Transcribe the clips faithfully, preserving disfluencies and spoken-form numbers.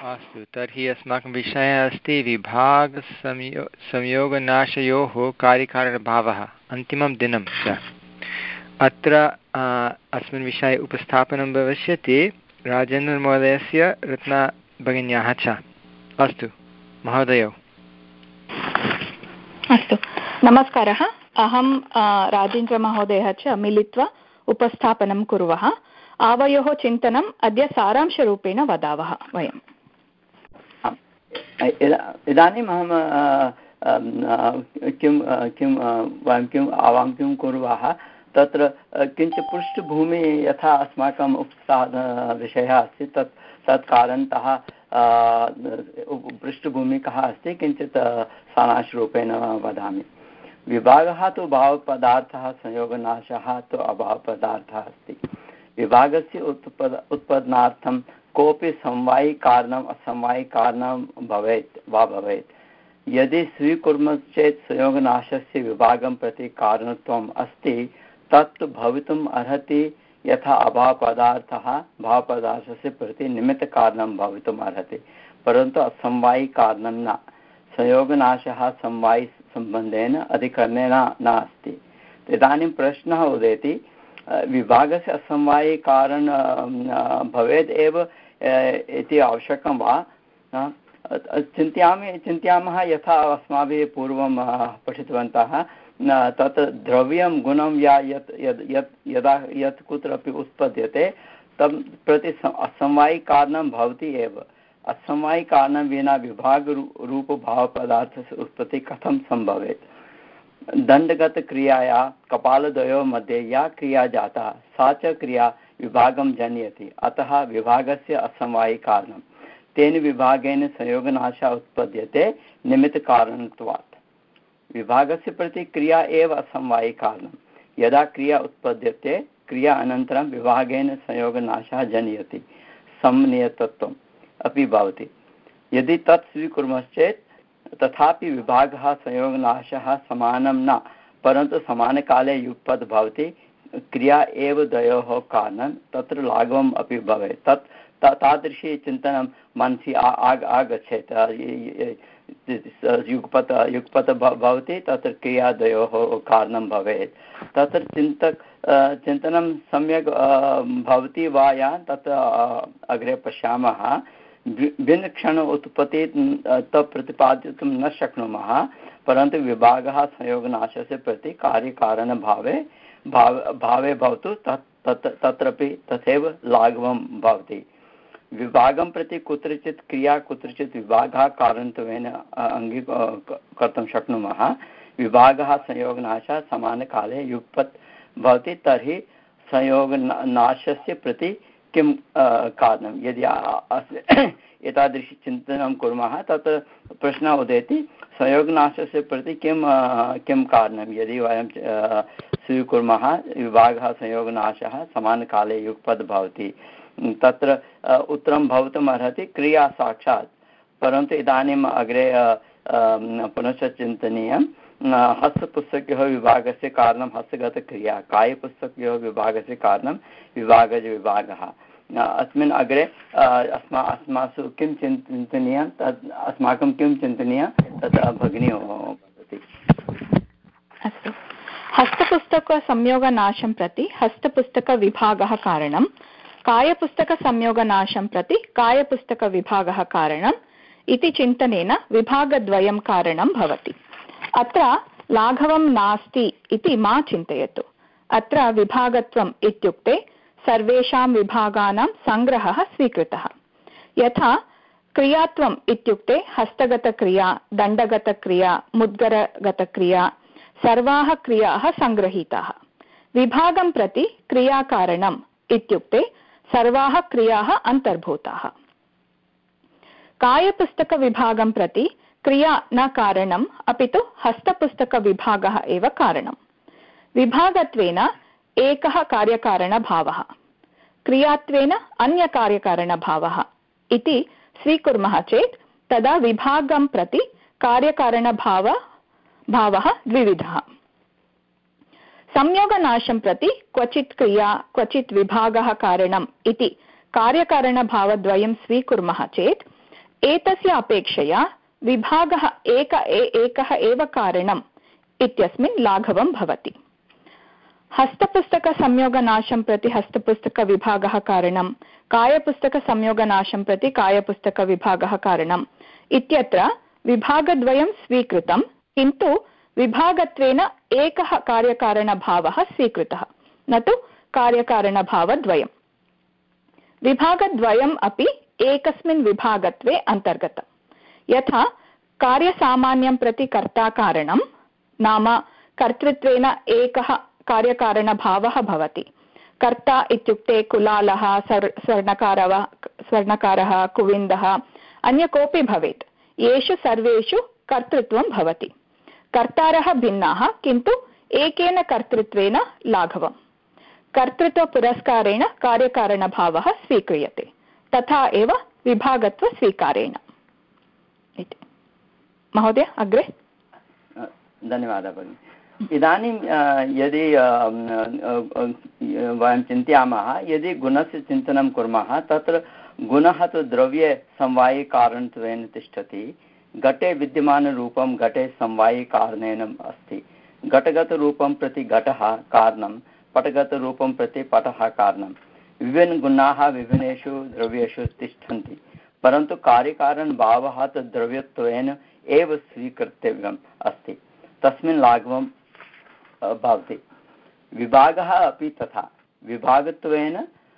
अस्तु, तर्हि अस्माकं विषयः अस्ति विभागसंयो संयोगनाशयोः कार्यकारणभावः अन्तिमं दिनं च। अत्र अस्मिन् विषये उपस्थापनं भविष्यति राजेन्द्रमहोदयस्य रत्नभगिन्याः च। अस्तु महोदय। अस्तु, नमस्कारः। अहं राजेन्द्रमहोदयः च मिलित्वा उपस्थापनं कुर्वः। आवयोः चिन्तनम् अद्य सारांशरूपेण वदावः वयम्। इदानीम् अहं किं किं वयं किम् आवां किं कुर्मः तत्र किञ्चित् पृष्ठभूमिः यथा अस्माकम् उपस्थान विषयः अस्ति तत् तत् कारणतः पृष्ठभूमिः कः अस्ति किञ्चित् सारांशरूपेण वदामि। विभागः तु भावपदार्थः, संयोगनाशः तु अभावपदार्थः अस्ति। विभागस्य उत्पद उत्पन्नार्थं कोऽपि समवायिकारणम् असमवायिकारणं भवेत् वा भवेत्। यदि स्वीकुर्मश्चेत् संयोगनाशस्य विभागं प्रति कारणत्वम् अस्ति तत् भवितुम् अर्हति यथा अभावपदार्थः भावपदार्थस्य प्रति निमित्तकारणं भवितुम् अर्हति, परन्तु असमवायिकारणं न। संयोगनाशः समवायिसम्बन्धेन अधिकरणेन नास्ति। इदानीं प्रश्नः उदेति, विभागस्य असमवायिकारण भवेत् एव इति आवश्यकं वा? चिन्तयामि चिन्तयामः यथा अस्माभिः पूर्वं पठितवन्तः, तत् द्रव्यं गुणं या यत् यद् यत् यदा यत् कुत्रापि उत्पद्यते तं प्रति असमवायिकारणं भवति एव। असमवायिकारणं विना विभागरूपभावपदार्थस्य उत्पत्तिः कथं सम्भवेत्? दण्डगतक्रियाया कपालद्वयोः मध्ये या क्रिया जाता सा च क्रिया विभागं जनयति, अतः विभागस्य असमवायिकारणं। तेन विभागेन संयोगनाशः उत्पद्यते निमित्तकारणत्वात्। विभागस्य प्रति क्रिया एव असमवायिकारणं। यदा क्रिया उत्पद्यते क्रिया अनन्तरं विभागेन संयोगनाशः जनयति, समनियतत्वम् अपि भवति। यदि तत् स्वीकुर्मश्चेत् तथापि विभागः संयोगनाशः समानं न, परन्तु समानकाले युगपद् भवति। क्रिया एव द्वयोः कारणं, तत्र लाघवम् अपि भवेत्। तत् तादृशी चिन्तनं मनसि आग आगच्छेत्। युगपत् युगपत् भवति, तत्र क्रिया द्वयोः कारणं भवेत्। तत्र चिन्तक चिन्तनं सम्यक् भवति वा या तत् अग्रे पश्यामः। भिन्नक्षण उत्पत्ति तत् प्रतिपादितुं न शक्नुमः, परन्तु विभागः संयोगनाशस्य प्रति कार्यकारणभावे भाव भावे भवतु तत् तत् तत्रापि तथैव लाघवं भवति। विभागं प्रति कुत्रचित् क्रिया कुत्रचित् विभागः कारणत्वेन अङ्गी कर्तुं शक्नुमः। विभागः संयोगनाशः समानकाले युगपत् भवति, तर्हि संयोगनाशस्य प्रति किं कारणं? यदि एतादृशी चिन्तनं कुर्मः तत् प्रश्नः उदेति, संयोगनाशस्य प्रति किं किं कारणं? यदि वयं स्वीकुर्मः विभागः संयोगनाशः समानकाले युगपद् भवति, तत्र उत्तरं भवितुम् अर्हति क्रिया साक्षात्। परन्तु इदानीम् अग्रे पुनश्च चिन्तनीयं, हस्तपुस्तकयोः विभागस्य कारणं हस्तगतक्रिया, कायपुस्तकयोः विभागस्य कारणं विभागज विभागः। अस्मिन् अग्रे अस्मा अस्मासु किं चिन्तनीयं तत् अस्माकं किं चिन्तनीयं तत् भगिनी वदति। अस्तु, हस्तपुस्तकसंयोगनाशं प्रति हस्तपुस्तकविभागः कारणं, कायपुस्तकसंयोगनाशं प्रति कायपुस्तकविभागः कारणम् इति चिन्तनेन विभागद्वयं कारणं भवति। अत्र लाघवं नास्ति इति मा चिन्तयतु। अत्र विभागत्वम् इत्युक्ते सर्वेषां विभागानां सङ्ग्रहः स्वीकृतः। यथा क्रियात्वम् इत्युक्ते हस्तगतक्रिया, दण्डगतक्रिया, मुद्गरगतक्रिया सर्वाः क्रियाः सङ्गृहीताः। विभागं प्रति क्रियाकारणम् इत्युक्ते सर्वाः क्रियाः अन्तर्भूताः। कायपुस्तकविभागं प्रति क्रिया न कारणम्, अपि तु हस्तपुस्तकविभागः एव कारणम्। विभागत्वेन एकः कार्यकारणभावः, क्रियात्वेन अन्यकार्यकारणभावः इति स्वीकुर्मः चेत् तदा विभागं प्रति कार्यकारणभाव भावः द्विविधः। संयोगनाशं प्रति क्वचित् क्रिया क्वचित् विभागः कारणम् इति कार्यकारणभावद्वयं स्वीकुर्मः चेत् एतस्य अपेक्षया विभागः एक एकः एव कारणम् इत्यस्मिन् लाघवं भवति। हस्तपुस्तकसंयोगनाशं प्रति हस्तपुस्तकविभागः कारणं, कायपुस्तकसंयोगनाशं प्रति कायपुस्तकविभागः कारणम् इत्यत्र विभागद्वयं स्वीकृतं, किन्तु विभागत्वेन एकः कार्यकारणभावः स्वीकृतः, न तु कार्यकारणभावद्वयं। विभागद्वयम् अपि एकस्मिन् विभागत्वे अन्तर्गतम्। यथा कार्यसामान्यं प्रति कर्ताकारणं, नाम कर्तृत्वेन एकः कार्यकारणभावः भवति। कर्ता इत्युक्ते कुलालः, स्वर्णकारः स्वर्णकारः कुविन्दः, अन्य कोऽपि भवेत्, येषु सर्वेषु कर्तृत्वं भवति। कर्तारः भिन्नाः, किन्तु एकेन कर्तृत्वेन लाघवम्। कर्तृत्वपुरस्कारेण कार्यकारणभावः स्वीक्रियते, तथा एव विभागत्वस्वीकारेण इति। महोदय अग्रे। धन्यवादः भगिनि। इदानीं यदि वयं चिन्तयामः, यदि गुणस्य चिन्तनं कुर्मः, तत्र गुणः तु द्रव्ये समवायिकारणत्वेन तिष्ठति। घटे विद्यमानरूपं घटे समवायिकारणेन अस्ति। घटगतरूपं प्रति घटः कारणं, पटगतरूपं प्रति पटः कारणं। विभिन्नगुणाः विभिन्नेषु द्रव्येषु तिष्ठन्ति, परन्तु कार्यकारणभावः तु द्रव्यत्वेन एव स्वीकर्तव्यम् अस्ति, तस्मिन् लाघवं भवति। विभागः अपि तथा। विभागत्वेन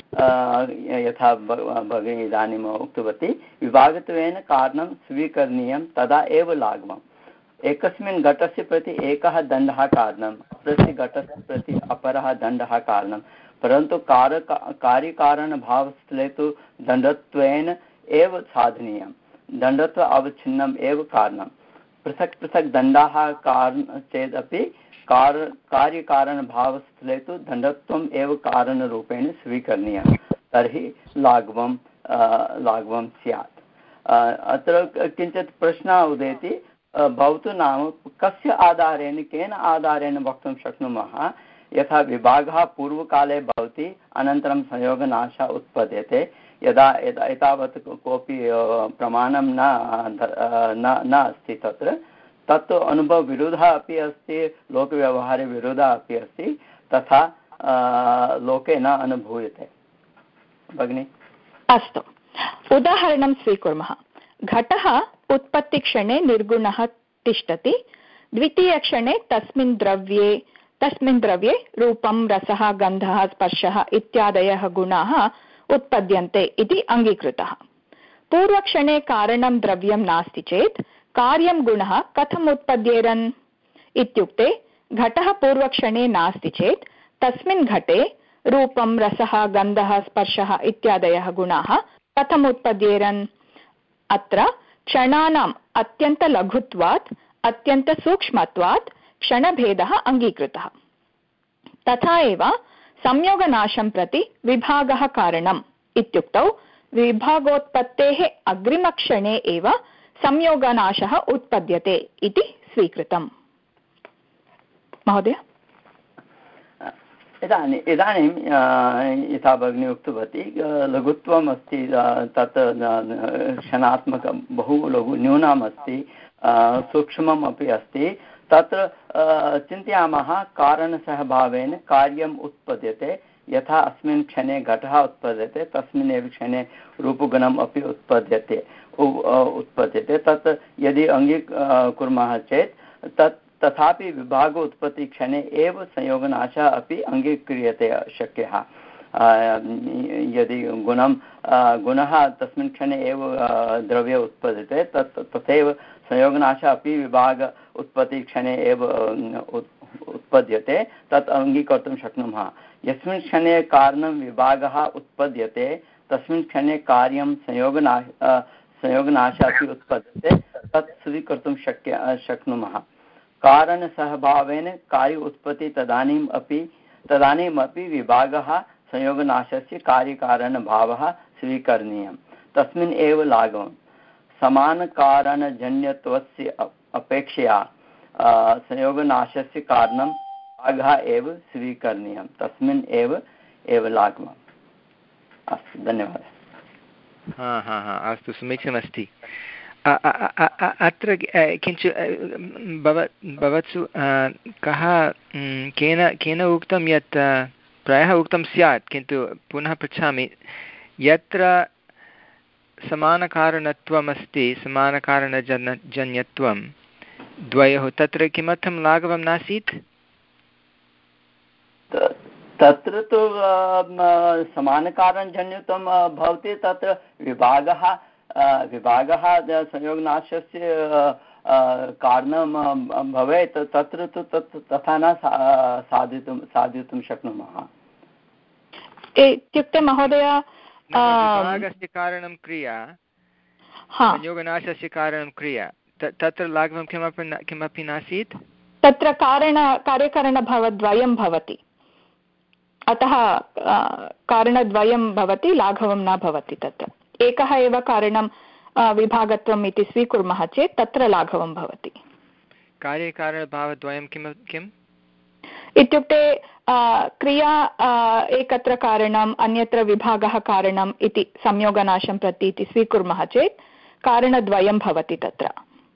यथा भगिनी इदानीम् उक्तवती, विभागत्वेन कारणं स्वीकरणीयं, तदा एव लाघवम्। एकस्मिन् घटस्य प्रति एकः दण्डः कारणम्, अपरस्य घटस्य प्रति अपरः दण्डः कारणं, परन्तु कारक कार्यकारणभावस्थले तु दण्डत्वेन एव साधनीयं। दण्डत्व अवच्छिन्नम् एव कारणं। पृथक् पृथक् दण्डाः कारणं चेदपि कार कार्यकारणभावस्थले तु दण्डत्वम् एव कारणरूपेण स्वीकरणीयं, तर्हि लाघवं लाघवं स्यात्। अत्र किञ्चित् प्रश्नः उदेति, भवतु नाम कस्य आधारेण, केन आधारेण वक्तुं शक्नुमः? यथा विभागः पूर्वकाले भवति, अनन्तरं संयोगनाशः उत्पद्यते। यदा एतावत् कोऽपि प्रमाणं न न अस्ति तत्र, तत्तु अनुभवविरुद्धः अपि अस्ति, लोकव्यवहारे विरुद्धः अपि अस्ति, तथा लोके न अनुभूयते। भगिनि अस्तु, उदाहरणं स्वीकुर्मः। घटः उत्पत्तिक्षणे निर्गुणः तिष्ठति, द्वितीयक्षणे तस्मिन् द्रव्ये तस्मिन् द्रव्ये रूपं, रसः, गन्धः, स्पर्शः इत्यादयः गुणाः उत्पद्यन्ते इति अङ्गीकृतः। पूर्वक्षणे कारणं द्रव्यं नास्ति चेत् कार्यं गुणः कथम् उत्पद्येरन् इत्युक्ते, घटः पूर्वक्षणे नास्ति चेत् तस्मिन् घटे रूपं, रसः, गन्धः, स्पर्शः इत्यादयः गुणाः कथम् उत्पद्येरन्? अत्र क्षणानाम् अत्यन्तलघुत्वात् अत्यन्तसूक्ष्मत्वात् क्षणभेदः अङ्गीकृतः। तथा एव संयोगनाशं प्रति विभागः कारणम् इत्युक्तौ विभागोत्पत्तेः अग्रिमक्षणे एव संयोगनाशः उत्पद्यते इति स्वीकृतम्। महोदय इदानीं इदानीं यथा भगिनी उक्तवती, लघुत्वम् अस्ति, तत् क्षणात्मकं बहु लघु न्यूनम् अस्ति, सूक्ष्मम् अपि अस्ति। तत्र चिन्तयामः, कारणसहभावेन कार्यम् उत्पद्यते। यथा अस्मिन् क्षणे घटः उत्पद्यते, तस्मिन् एव क्षणे रूपगुणम् अपि उत्पद्यते उत्पद्यते तत् यदि अङ्गीकुर्मः चेत् तत् तथापि विभाग उत्पत्तिक्षणे एव संयोगनाशः अपि अङ्गीक्रियते शक्यः। यदि गुणं गुणः तस्मिन् क्षणे एव द्रव्ये उत्पद्यते, तत् तथैव संयोगनाशः अपि विभाग उत्पत्तिक्षणे एव उत्पद्यते, तत् अङ्गीकर्तुं शक्नुमः। यस्मिन् क्षणे कारणं विभागः उत्पद्यते, तस्मिन् क्षणे कार्यं संयोगनाश संयोगनाशः अपि उत्पद्यते, तत् स्वीकर्तुं शक्य शक्नुमः। कारणसहभावेन कार्य उत्पत्ति तदानीम् अपि तदानीमपि विभागः संयोगनाशस्य कार्यकारणभावः स्वीकरणीयं, तस्मिन् एव लाघवं। समानकारणजन्यत्वस्य अपेक्षया संयोगनाशस्य कारणं विभागः एव स्वीकरणीयं, तस्मिन् एव एव लाघवम्। अस्तु, धन्यवादः। हा हा हा अस्तु समीचीनमस्ति। अत्र किञ्चित् भव भवत्सु कः केन केन उक्तं यत् प्रायः उक्तं स्यात् किन्तु पुनः पृच्छामि यत्र समानकारणत्वमस्ति समानकारणजन जन्यत्वं द्वयोः तत्र किमर्थं लाघवं नासीत्? तत्र तु समानकारणजन्यत्वं भवति तत्र विभागः विभागः संयोगनाशस्य कारणं भवेत् तत्र तु तत् तथा न साधितुं साधितुं शक्नुमः। इत्युक्ते महोदय विभागस्य कारणं क्रिया संयोगनाशस्य कारणं क्रिया तत्र लाघवं किमपि किमपि नासीत्। तत्र कारण कार्यकारणभावद्वयं भवति अतः कारणद्वयं भवति लाघवं न भवति। तत्र एकः एव कारणं विभागत्वम् इति स्वीकुर्मः चेत् तत्र लाघवं भवति। कार्यकारणभावद्वयं किं किम् इत्युक्ते क्रिया एकत्र कारणम् अन्यत्र विभागः कारणम् इति संयोगनाशं प्रति इति स्वीकुर्मः चेत् कारणद्वयं भवति तत्र।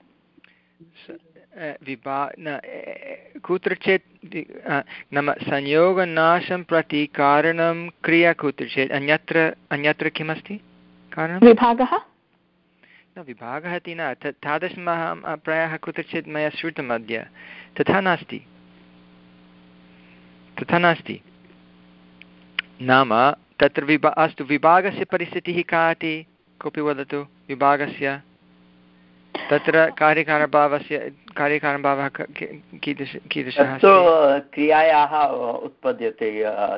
विभा कुत्रचित् नाम संयोगनाशं प्रति कारणं क्रिया कुत्रचित् अन्यत्र अन्यत्र किमस्ति कारणं विभागः न विभागः इति न तादृशम् अहं प्रायः कुत्रचित् मया श्रुतम् अद्य तथा नास्ति तथा नास्ति नाम तत्र विभा अस्तु विभागस्य परिस्थितिः का इति कोऽपि वदतु। विभागस्य तत्र कार्यकारणभावस्य कार्यकारणभावः कीदृश कीदृशः क्रियायाः उत्पद्यते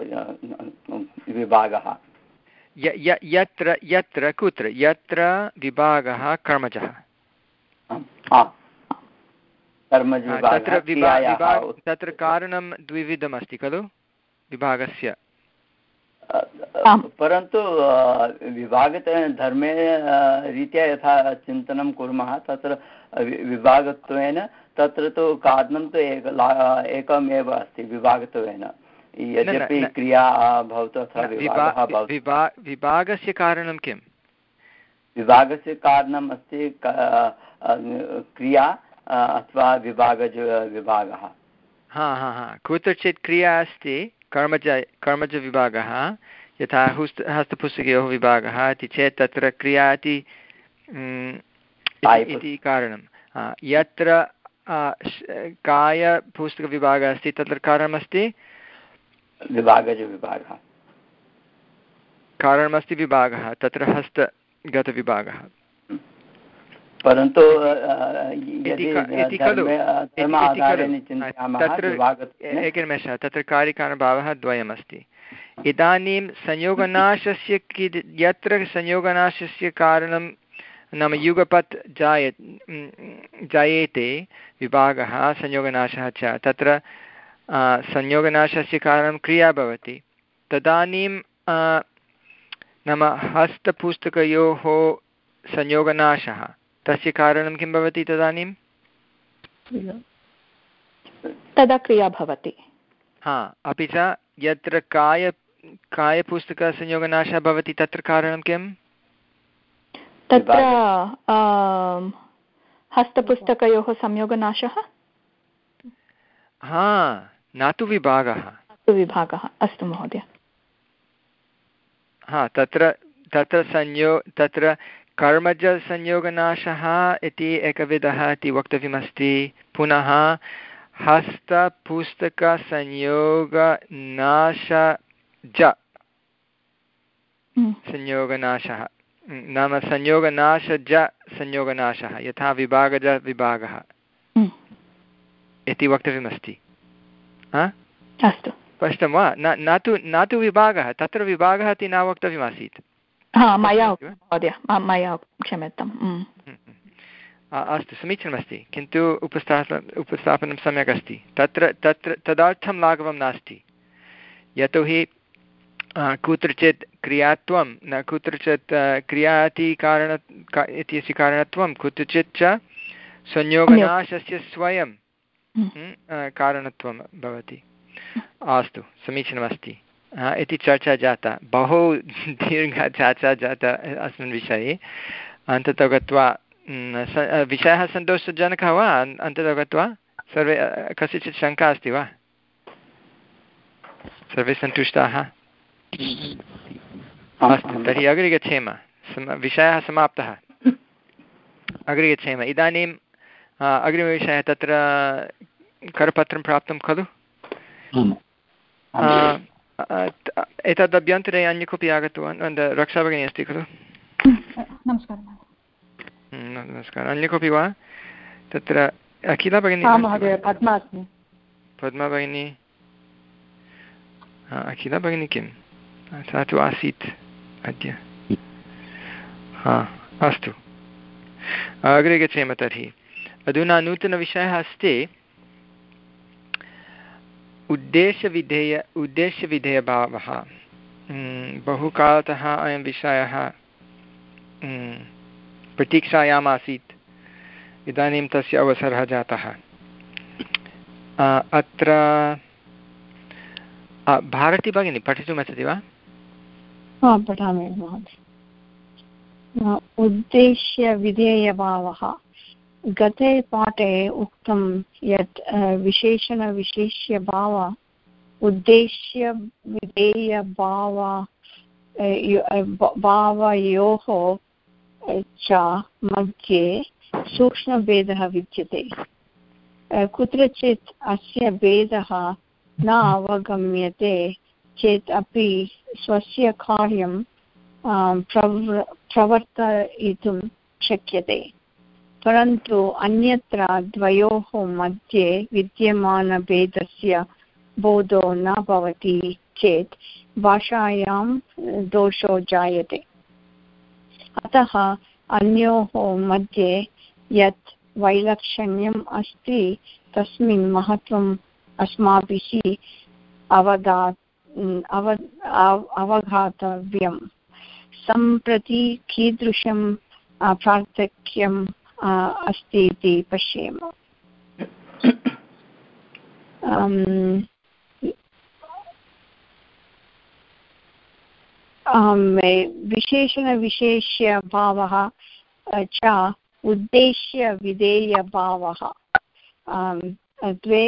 विभागः यत्र यत्र कुत्र यत्र विभागः कर्मजः तत्र तत्र कारणं द्विविधमस्ति खलु विभागस्य परन्तु विभागत्वेन धर्मे रीत्या यथा चिन्तनं कुर्मः तत्र विभागत्वेन तत्र तु कारणं तु एक एकमेव अस्ति विभागत्वेन यद्यपि क्रिया भवतु अथवा विभागः भवतु। विभागस्य कारणं किं? विभागस्य कारणम् अस्ति क्रिया अथवा विभागज विभागः। हा हा हा कुत्रचित् क्रिया अस्ति कर्मज कर्मजविभागः यथा हुस्त हस्तपुस्तकयोः विभागः इति चेत् तत्र क्रिया इति इति कारणं। यत्र कायपुस्तकविभागः अस्ति तत्र कारणमस्ति विभागजविभागः कारणमस्ति विभागः तत्र हस्तगतविभागः। परन्तु एकनिमेषः तत्र कार्यकारणभावः द्वयमस्ति। इदानीं संयोगनाशस्य किद् यत्र संयोगनाशस्य कारणं नाम युगपत् जाय जायेते विभागः संयोगनाशः च तत्र संयोगनाशस्य कारणं क्रिया भवति तदानीं नाम हस्तपुस्तकयोः संयोगनाशः तस्य कारणं किं भवति तदानीं तदा क्रिया भवति। हा अपि च यत्र काय कायपुस्तकसंयोगनाशः भवति तत्र कारणं किं तत्र हस्तपुस्तकयोः संयोगनाशः हा न तु विभागः विभागः अस्तु महोदय। हा तत्र तत्र संयो तत्र कर्मजसंयोगनाशः इति एकविधः इति वक्तव्यमस्ति पुनः हस्तपुस्तकसंयोगनाशज संयोगनाशः नाम संयोगनाशज संयोगनाशः यथा विभागज विभागः इति वक्तव्यमस्ति। अस्तु स्पष्टं वा? न न तु न तु विभागः तत्र विभागः इति न वक्तव्यमासीत्। हा मया महोदय मया क्षम्यताम्। अस्तु समीचीनमस्ति किन्तु उपस्थापन उपस्थापनं सम्यक् अस्ति। तत्र तत्र तदर्थं लाघवं नास्ति यतोहि कुत्रचित् क्रियात्वं न कुत्रचित् क्रिया इति कारण इत्यस्य कारणत्वं कुत्रचित् च संयोगनाशस्य स्वयं कारणत्वं भवति। अस्तु समीचीनमस्ति इति चर्चा जाता, बहु दीर्घा चर्चा जाता अस्मिन् विषये। अन्ततो गत्वा विषयः सन्तोषजनकः वा? अन्ततो गत्वा सर्वे कस्यचित् शङ्का अस्ति वा? सर्वे सन्तुष्टाः? अस्तु, तर्हि अग्रे गच्छेम। विषयः समाप्तः, अग्रे गच्छेम। इदानीम् अग्रिमविषयः, तत्र करपत्रं प्राप्तं खलु? एतदभ्यन्तरे अन्य कोऽपि आगतवान्? रक्षाभगिनी अस्ति खलु? नमस्कारः। नमस्कारः। अन्य कोऽपि वा तत्र? अखिला भगिनी? पद्मा अस्मि। पद्मा भगिनी? अखिला भगिनी किं? सा तु आसीत् अद्य। हा, अस्तु, अग्रे गच्छेम। तर्हि अधुना नूतनविषयः अस्ति उद्देशविधेय उद्देश्यविधेयभावः। बहुकालतः अयं विषयः प्रतीक्षायाम् आसीत्, इदानीं तस्य अवसरः जातः। अत्र भारती भगिनी पठितुमिच्छति वा? पठामि महोदय। उद्देश्यविधेयभावः। गते पाठे उक्तं यत् विशेषणविशेष्यभाव उद्देश्यविधेयभाव भावयोः च मध्ये सूक्ष्मभेदः विद्यते। कुत्रचित् अस्य भेदः न अवगम्यते चेत् अपि स्वस्य कार्यं प्रव प्रवर्तयितुं शक्यते, परन्तु अन्यत्र द्वयोः मध्ये विद्यमानभेदस्य बोधो न भवति चेत् भाषायां दोषो जायते। अतः अन्योः मध्ये यत् वैलक्षण्यम् अस्ति तस्मिन् महत्त्वम् अस्माभिः अवगा अव अवगातव्यम्। सम्प्रति कीदृशं पार्थक्यम् अस्ति इति पश्येम। विशेषणविशेष्यभावः च उद्देश्यविधेयभावः। द्वे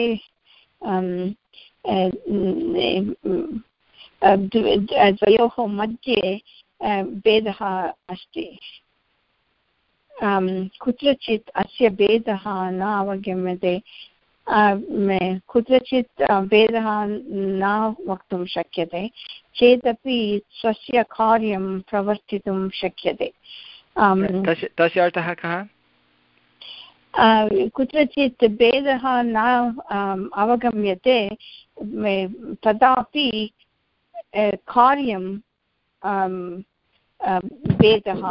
द्वयोः मध्ये भेदः अस्ति। कुत्रचित् अस्य भेदः न अवगम्यते, कुत्रचित् भेदः न वक्तुं शक्यते चेदपि स्वस्य कार्यं प्रवर्तितुं शक्यते। तस्य अर्थः कः? कुत्रचित् भेदः न अवगम्यते तदापि कार्यं भेदः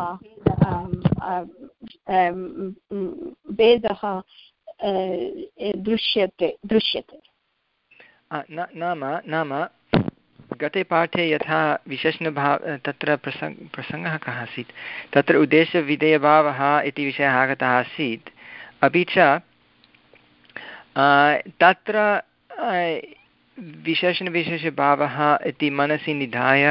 भेदः दृश्यते दृश्यते नाम नाम गते पाठे यथा विशेषणभाव तत्र प्रसङ्ग प्रसङ्गः कः आसीत्, तत्र उद्देशविधेयभावः इति विषयः आगतः आसीत्। अपि च तत्र विशेषणविशेषभावः इति मनसि निधाय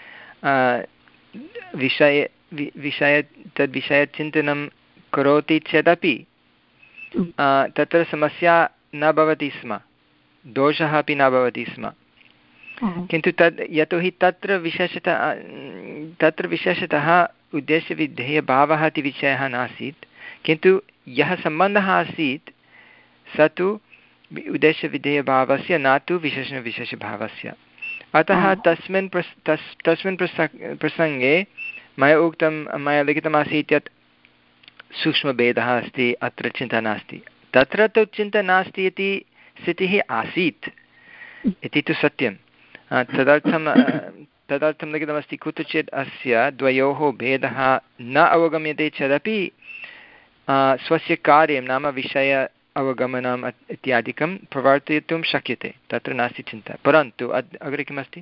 विषय विषय तद्विषयचिन्तनं करोति चेदपि तत्र समस्या न भवति स्म, दोषः अपि न भवति स्म। किन्तु तद् यतोहि तत्र विशेषतः तत्र विशेषतः उद्देश्यविधेयभावः इति विषयः नासीत्, किन्तु यः सम्बन्धः आसीत् स तु उद्देश्यविधेयभावस्य न तु विशेषणविशेषभावस्य। अतः तस्मिन् प्रस् तस् तस्मिन् प्रसङ्गे मया उक्तं मया लिखितमासीत् यत् सूक्ष्मभेदः अस्ति, अत्र चिन्ता नास्ति। तत्र तु चिन्ता नास्ति इति स्थितिः आसीत् इति तु सत्यं। तदर्थं तदर्थं लिखितमस्ति कुत्रचित् अस्य द्वयोः भेदः न अवगम्यते चेदपि स्वस्य कार्यं नाम विषय अवगमनम् इत्यादिकं प्रवर्तयितुं शक्यते, तत्र नास्ति चिन्ता। परन्तु अग्रे किमस्ति?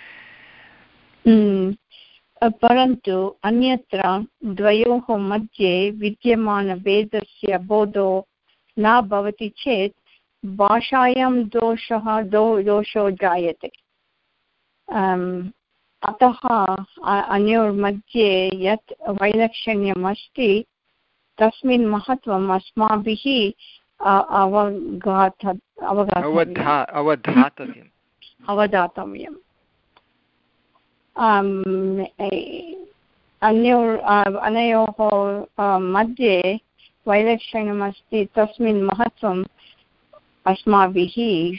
परन्तु अन्यत्र द्वयोः मध्ये विद्यमानभेदस्य बोधो न भवति चेत् भाषायां दोषः दो दोषो जायते। अतः अनयोर्मध्ये यत् वैलक्षण्यम् अस्ति तस्मिन् महत्त्वम् अस्माभिः अवगात अवधातव्यम् अवधातव्यम् अन्योर् अनयोः मध्ये वैलक्षण्यमस्ति तस्मिन् महत्त्वम् अस्माभिः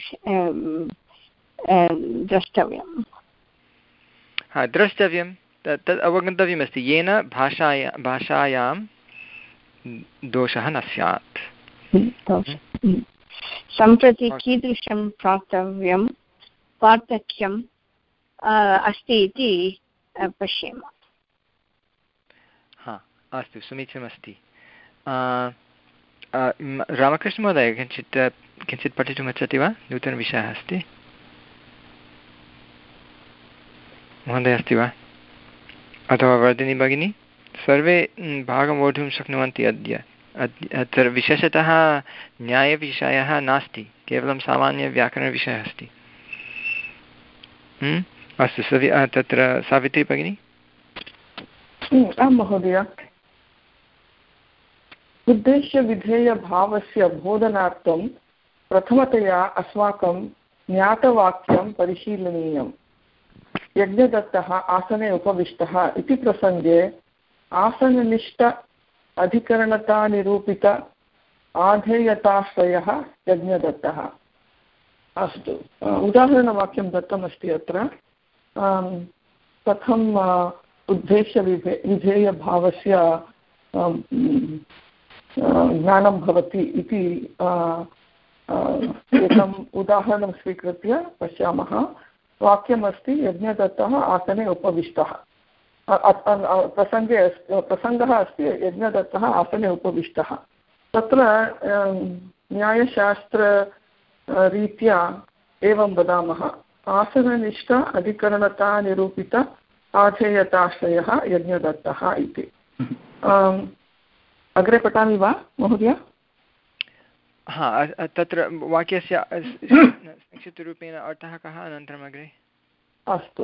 द्रष्टव्यम् हा द्रष्टव्यं तत् अवगन्तव्यमस्ति येन भाषाया भाषायां दोषः न स्यात्। सम्प्रति कीदृशं प्राप्तव्यं पार्थक्यम् अस्ति इति पश्येम। हा अस्तु समीचीनमस्ति। रामकृष्णमहोदय किञ्चित् किञ्चित् पठितुमिच्छति वा? नूतनविषयः अस्ति महोदय अस्ति वा अथवा वर्धिनी भगिनी? सर्वे भागं वोढुं शक्नुवन्ति अद्य। अत्र विशेषतः न्यायविषयः नास्ति, केवलं सामान्यव्याकरणविषयः अस्ति। अस्तु सवि तत्र सावित्री भगिनी। आं महोदय, उद्देश्यविधेयभावस्य बोधनार्थं प्रथमतया अस्माकं ज्ञातवाक्यं परिशीलनीयम्। यज्ञदत्तः आसने उपविष्टः इति प्रसङ्गे आसननिष्ठ अधिकरणतानिरूपित आधेयताश्रयः यज्ञदत्तः। अस्तु, उदाहरणवाक्यं दत्तमस्ति अत्र। कथम् उद्देश्यविधे विधेयभावस्य ज्ञानं भवति इति एकम् उदाहरणं स्वीकृत्य पश्यामः। वाक्यमस्ति यज्ञदत्तः आसने उपविष्टः। प्रसङ्गे प्रसङ्गः अस्ति यज्ञदत्तः आसने उपविष्टः। तत्र न्यायशास्त्ररीत्या एवं वदामः, आसननिष्ठ अधिकरणतानिरूपित आधेयताश्रयः यज्ञदत्तः इति। अग्रे पठामि वा महोदय? हा तत्र वाक्यस्य संक्षिप्तरूपेण अर्थः कः? अनन्तरम् अग्रे। अस्तु,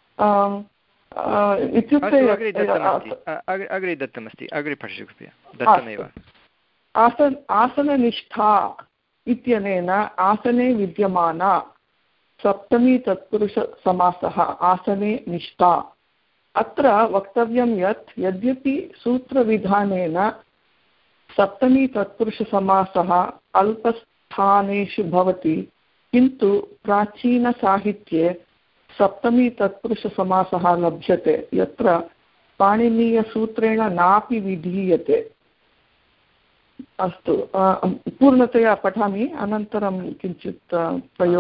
इत्युक्ते अग्रे दत्तमस्ति, अग्रे पठतु कृपया। दत्तमेव। आसन आसननिष्ठा इत्यनेन आसने विद्यमाना सप्तमी तत्पुरुषसमासः आसने निष्ठा। अत्र वक्तव्यं यत् यद्यपि सूत्रविधानेन सप्तमी तत्पुरुषसमासः अल्पस्थानेषु भवति, किन्तु प्राचीनसाहित्ये सप्तमी तत्पुरुषसमासः लभ्यते यत्र पाणिनीयसूत्रेण नापि विधीयते। अस्तु, पूर्णतया पठामि, अनन्तरं किञ्चित् प्रयो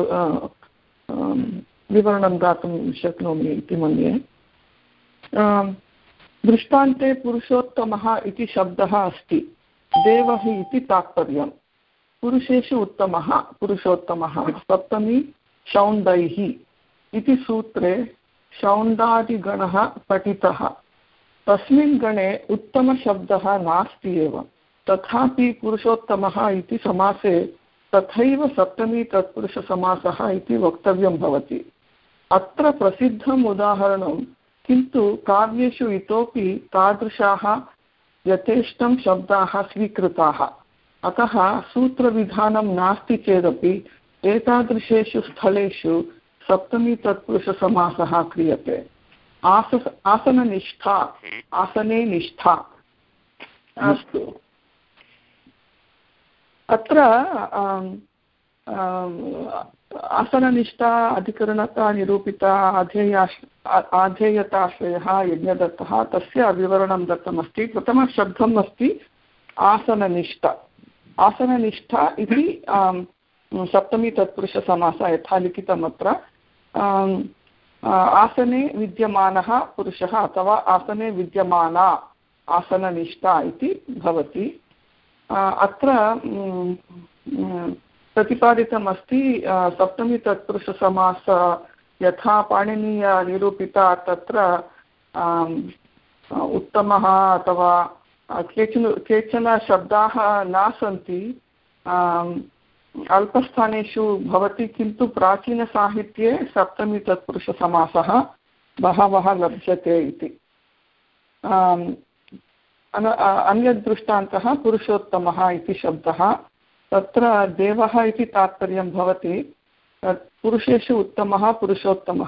विवरणं दातुं शक्नोमि इति मन्ये। दृष्टान्ते पुरुषोत्तमः इति शब्दः अस्ति, देवः इति तात्पर्यं। पुरुषेषु उत्तमः पुरुषोत्तमः। सप्तमी शौण्डैः इति सूत्रे शौण्डादिगणः पठितः। तस्मिन् गणे उत्तमशब्दः नास्ति एव, तथापि पुरुषोत्तमः इति समासे तथैव सप्तमी तत्पुरुषसमासः इति वक्तव्यं भवति। अत्र प्रसिद्धम् उदाहरणं, किन्तु काव्येषु इतोपि तादृशाः यथेष्टं शब्दाः स्वीकृताः। अतः सूत्रविधानं नास्ति चेदपि एतादृशेषु स्थलेषु सप्तमी तत्पुरुषसमासः क्रियते। आस आसननिष्ठा, आसने निष्ठा। अस्तु, अत्र आसननिष्ठा अधिकरणता निरूपिता आधेया आधेयताश्रयः यज्ञदत्तः, तस्य विवरणं दत्तमस्ति। प्रथमशब्दम् अस्ति आसननिष्ठ। आसननिष्ठा इति सप्तमी तत्पुरुषसमासः यथा लिखितम् अत्र। आसने विद्यमानः पुरुषः अथवा आसने विद्यमाना आसननिष्ठा इति भवति। अत्र प्रतिपादितमस्ति सप्तमी तत्पुरुषसमास यथा पाणिनीयनिरूपिता, तत्र उत्तमः अथवा केचन केचन शब्दाः न सन्ति, अल्पस्थानेषु भवति, किन्तु प्राचीनसाहित्ये सप्तमी तत्पुरुषसमासः बहवः लभ्यते इति। अन्यद् दृष्टान्तः पुरुषोत्तमः इति शब्दः। तत्र देवः इति तात्पर्यं भवति, पुरुषेषु उत्तमः पुरुषोत्तमः।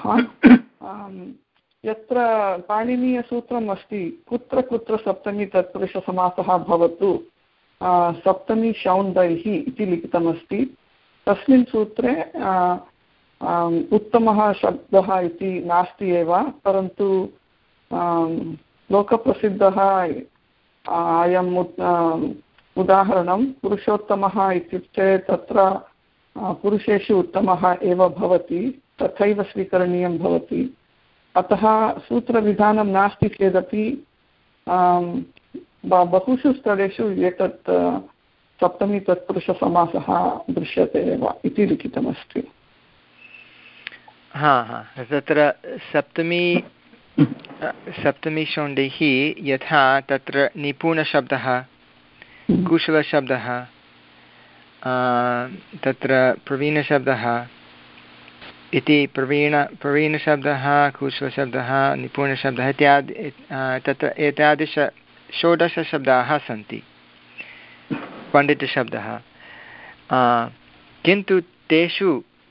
यत्र पाणिनीयसूत्रम् अस्ति कुत्र कुत्र सप्तमी तत्पुरुषसमासः भवतु सप्तमी शौण्डैः इति लिखितमस्ति। तस्मिन् सूत्रे उत्तमः शब्दः इति नास्ति एव, परन्तु लोकप्रसिद्धः अयम् उदाहरणं पुरुषोत्तमः इत्युक्ते तत्र पुरुषेषु उत्तमः एव भवति, तथैव स्वीकरणीयं भवति। अतः सूत्रविधानं नास्ति चेदपि बहुषु स्थलेषु एतत् सप्तमी तत्पुरुषसमासः दृश्यते एव इति लिखितमस्ति। हा हा तत्र सप्तमी सप्तमी शौण्डैः यथा तत्र निपुणशब्दः, कुशलशब्दः, तत्र प्रवीणशब्दः इति प्रवीण प्रवीणशब्दः, कुशलशब्दः, निपुणशब्दः इत्यादि तत्र एतादृश षोडशशब्दाः सन्ति, पण्डितशब्दः। किन्तु तेषु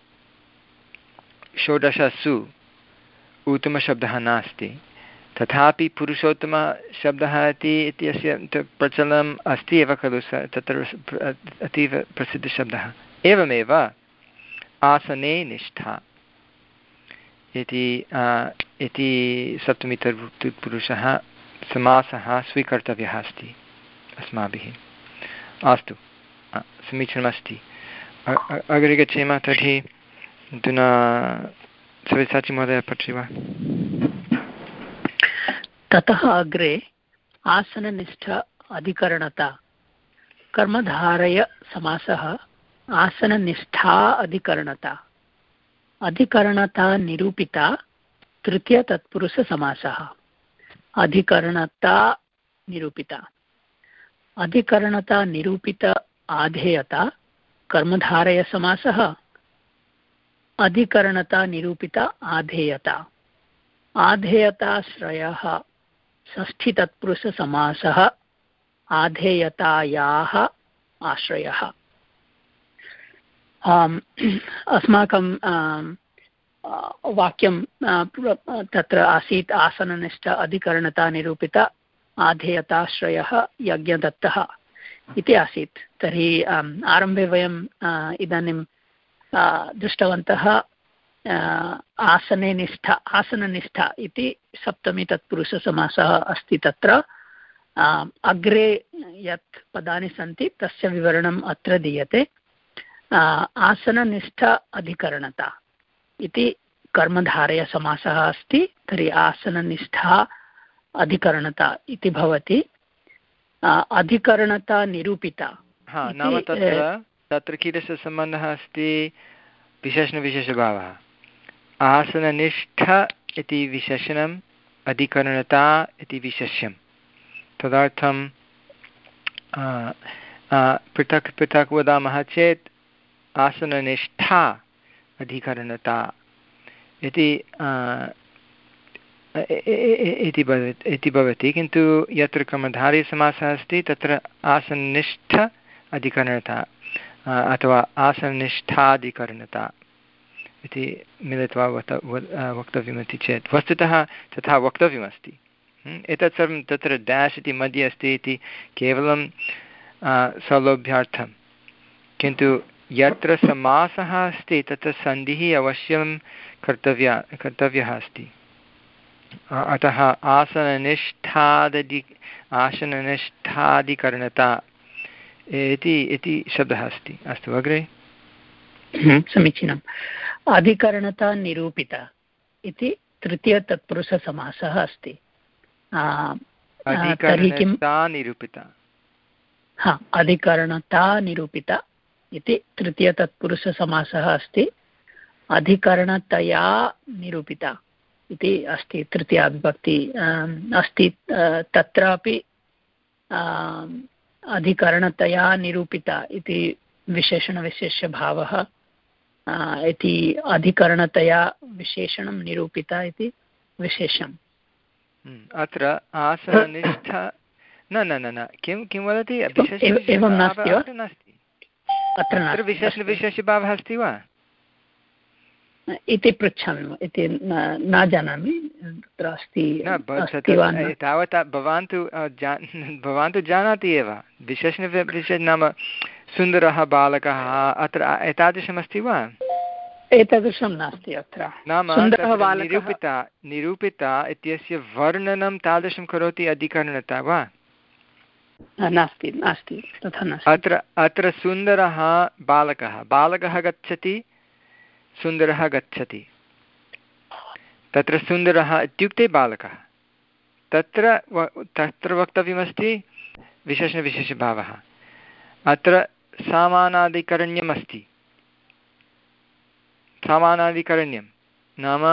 षोडशसु उत्तमशब्दः नास्ति। तथापि पुरुषोत्तमशब्दः इति इत्यस्य प्रचलनम् अस्ति एव खलु, तत्र अतीव प्रसिद्धशब्दः। एवमेव आसने निष्ठा इति इति सप्तमी तत्पुरुषः समासः स्वीकर्तव्यः अस्ति अस्माभिः। अस्तु, समीचीनमस्ति। अग्रे गच्छेम तर्हि। अधुना सव्यसाची महोदय पठति वा? ततः अग्रे आसननिष्ठ अधिकरणता कर्मधारय समासः आसननिष्ठा अधिकरणता अधिकरणता निरूपिता तृतीयतत्पुरुषसमासः अधिकरणता निरूपिता अधिकरणता निरूपित आधेयता कर्मधारयसमासः अधिकरणता निरूपित आधेयता आधेयताश्रयः षष्ठीतत्पुरुषसमासः आधेयतायाः आश्रयः। अस्माकं वाक्यं तत्र आसीत् आसननिष्ठ अधिकरणता निरूपित आधेयताश्रयः यज्ञदत्तः इति आसीत्। तर्हि आरम्भे वयं इदानीं दृष्टवन्तः आसने निष्ठा आसननिष्ठा इति सप्तमी तत्पुरुषसमासः अस्ति। तत्र अग्रे यत् पदानि सन्ति तस्य विवरणम् अत्र दीयते। आसननिष्ठ अधिकरणता इति कर्मधारयसमासः अस्ति। तर्हि आसननिष्ठा अधिकरणता इति भवति। अधिकरणता निरूपिता नाम तत्र तत्र कीदृशः सम्बन्धः अस्ति? विशेषणविशेषभावः। आसननिष्ठ इति विशेषणम्, अधिकरणता इति विशेष्यं। तदर्थं पृथक् पृथक् वदामः चेत् आसननिष्ठा अधिकरणता इति इति भवति। किन्तु यत्र कर्मधारयसमासः अस्ति तत्र आसननिष्ठ अधिकरणता अथवा आसननिष्ठाधिकरणता इति मिलित्वा वक्तव्यमिति चेत् वस्तुतः तथा वक्तव्यमस्ति। एतत् सर्वं तत्र डेश् इति मध्ये अस्ति इति केवलं सौलभ्यार्थं। किन्तु यत्र समासः अस्ति तत्र सन्धिः अवश्यं कर्तव्या कर्तव्यः अस्ति। अतः आसननिष्ठादि आसननिष्ठाधिकरणता इति इति शब्दः अस्ति। अस्तु, अग्रे। समीचीनम्। अधिकरणता निरूपिता इति तृतीयतत्पुरुषसमासः अस्ति। अधिकरणता निरूपिता हा अधिकरणता निरूपिता इति तृतीयतत्पुरुषसमासः अस्ति। अधिकरणतया निरूपिता इति अस्ति तृतीया विभक्ति अस्ति। तत्रापि अधिकरणतया निरूपिता इति विशेषणविशेष्यभावः इति अधिकरणतया विशेषणं निरूपिता इति विशेषम्। अत्र आसननिष्ठा न न न न किं किं वदति एवं नास्ति वा? नास्ति अत्र विशेषणविशेषभावः अस्ति वा इति पृच्छामि इति न जानामि तत्र अस्ति तावता भवान् तु भवान् तु जानाति एव विशेषणविशेष नाम सुन्दरः बालकः अत्र एतादृशमस्ति वा? एतादृशं नास्ति अत्र नाम निरूपिता निरूपिता इत्यस्य वर्णनं तादृशं करोति अधिकरणता वा? नास्ति नास्ति तथा नास्ति। अत्र अत्र सुन्दरः बालकः बालकः गच्छति सुन्दरः गच्छति तत्र सुन्दरः इत्युक्ते बालकः तत्र तत्र वक्तव्यमस्ति विशेषणविशेषभावः। अत्र समानाधिकरण्यम् अस्ति समानाधिकरण्यं नाम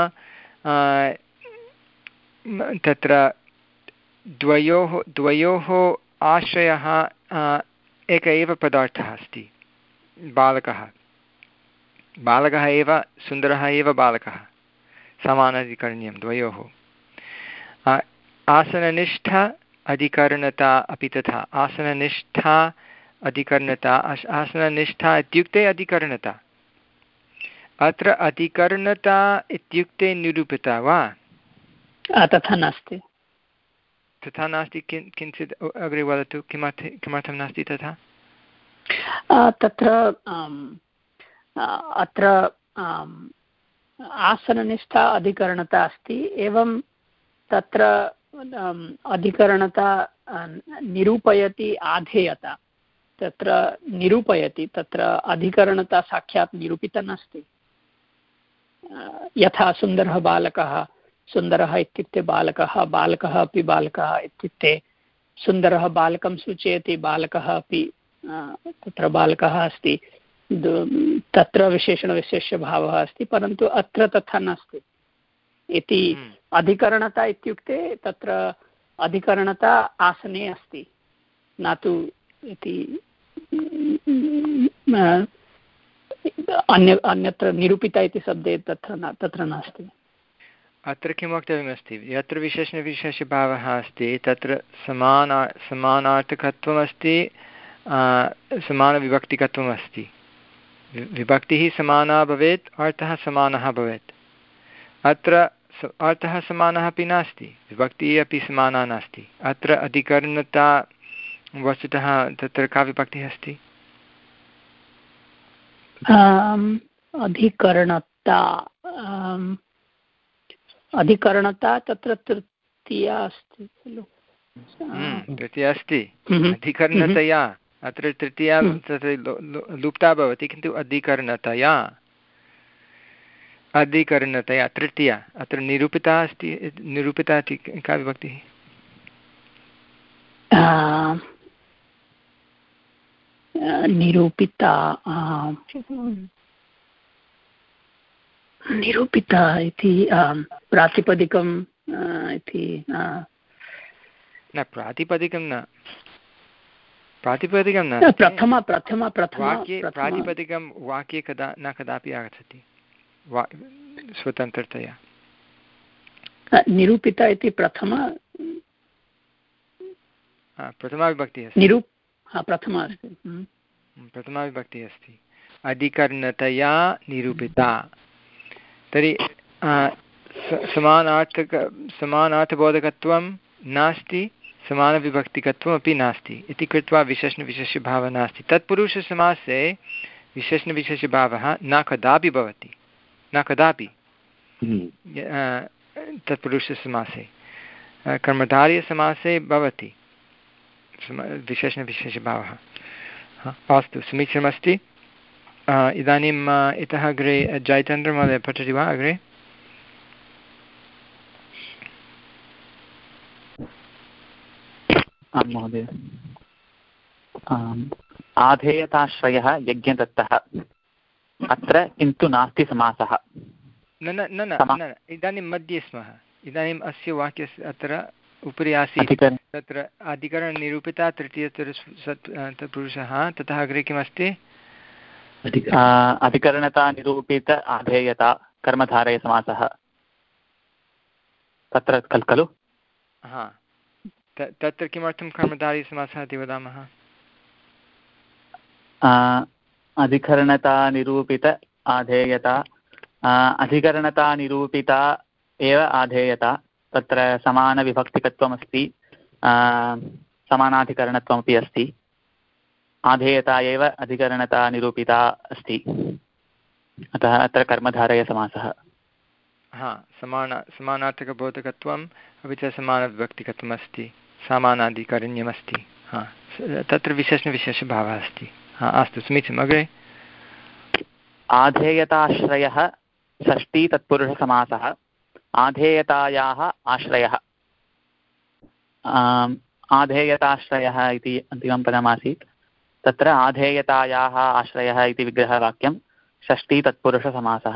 तत्र द्वयोः द्वयोः आश्रयः एक एव पदार्थः अस्ति बालकः बालकः एव सुन्दरः एव बालकः समानाधिकरण्यं द्वयोः। आसननिष्ठा अधिकरणता अपि तथा आसननिष्ठा अधिकरणता आसननिष्ठा इत्युक्ते अधिकरणता। अत्र अधिकरणता इत्युक्ते निरूपिता वा? तथा नास्ति तथा नास्ति किं किञ्चित् अग्रे वदतु किमर्थ किमर्थं नास्ति तथा? तत्र अत्र आसननिष्ठा अधिकरणता अस्ति एवं तत्र अधिकरणता निरूपयति आधेयता तत्र निरूपयति तत्र अधिकरणता साक्षात् निरूपिता नास्ति। यथा सुन्दरः बालकः सुन्दरः इत्युक्ते बालकः बालकः अपि बालकः इत्युक्ते सुन्दरः बालकं सूचयति बालकः अपि तत्र बालकः अस्ति तत्र विशेषणविशेष्यभावः अस्ति परन्तु अत्र तथा नास्ति इति। अधिकरणता इत्युक्ते तत्र अधिकरणता आसने अस्ति न तु इति अन्य अन्यत्र निरूपिता इति शब्दे तत्र न तत्र नास्ति। अत्र किं वक्तव्यमस्ति यत्र विशेषणविशेषभावः अस्ति तत्र समाना समानार्थकत्वमस्ति समानविभक्तिकत्वम् अस्ति। विभक्तिः समाना भवेत् अर्थः समानः भवेत्। अत्र अर्थः समानः अपि नास्ति विभक्तिः अपि समाना नास्ति। अत्र अधिकरणता वस्तुतः तत्र का विभक्तिः अस्ति? अधिकरणता अधिकरणता तत्र तृतीया अस्ति खलु? तृतीया अस्ति अधिकरणतया अत्र तृतीया तत्र लुप्ता भवति किन्तु अधिकरणतया अधिकरणतया तृतीया अत्र निरूपिता अस्ति निरूपिता इति का विभक्तिः? निरूपिता निरूपिता इति प्रातिपदिकं इति न प्रातिपदिकं न प्रातिपदिकं न प्रथम प्रथम प्रथम वाक्ये प्रातिपदिकं वाक्ये कदा न कदापि आगच्छति वा स्वतन्त्रतया। निरूपिता इति प्रथम प्रथमा विभक्तिः अस्ति निरूप प्रथमा अस्ति प्रथमा विभक्तिः अस्ति अधिकरणतया निरूपिता। तर्हि समानार्थक समानार्थबोधकत्वं नास्ति समानविभक्तिकत्वमपि नास्ति इति कृत्वा विशेषणविशेषभावः नास्ति। तत्पुरुषसमासे विशेषणविशेषभावः न कदापि भवति न कदापि तत्पुरुषसमासे। कर्मधारयसमासे भवति विशेषणविशेषभावः। अस्तु समीचीनमस्ति। इदानीम् इतः अग्रे जयचन्द्रमहोदय पठति वा अग्रे? आं महोदय। आधेयताश्रयः यज्ञदत्तः अत्र किन्तु नास्ति समासः। न न न न इदानीं मध्ये स्मः। इदानीम् अस्य वाक्यस्य अत्र उपरि आसीत् तत्र अधिकरणनिरूपिता तृतीयतरपुरुषः ततः अग्रे किमस्ति? अधिकरणता निरूपित आधेयता कर्मधारयसमासः तत्र खलु खलु हा तत्र किमर्थं कर्मधारयसमासः इति वदामः? अधिकरणता निरूपित आधेयता अधिकरणता निरूपिता एव आधेयता तत्र समानविभक्तिकत्वमस्ति समानाधिकरणत्वमपि अस्ति आधेयता एव अधिकरणता निरूपिता अस्ति अतः अत्र कर्मधारयसमासः। हा समान समानार्थकबोधकत्वम् अपि च समानविभक्तिकत्वम् अस्ति समानाधिकरण्यमस्ति। हा तत्र विशेषणविशेषभावः अस्ति। हा अस्तु समीचीनम्। अग्रे आधेयताश्रयः षष्ठी तत्पुरुषसमासः आधेयतायाः आश्रयः आधेयताश्रयः इति अन्तिमं पदमासीत् तत्र आधेयतायाः आश्रयः इति विग्रहवाक्यं षष्ठी तत्पुरुषसमासः।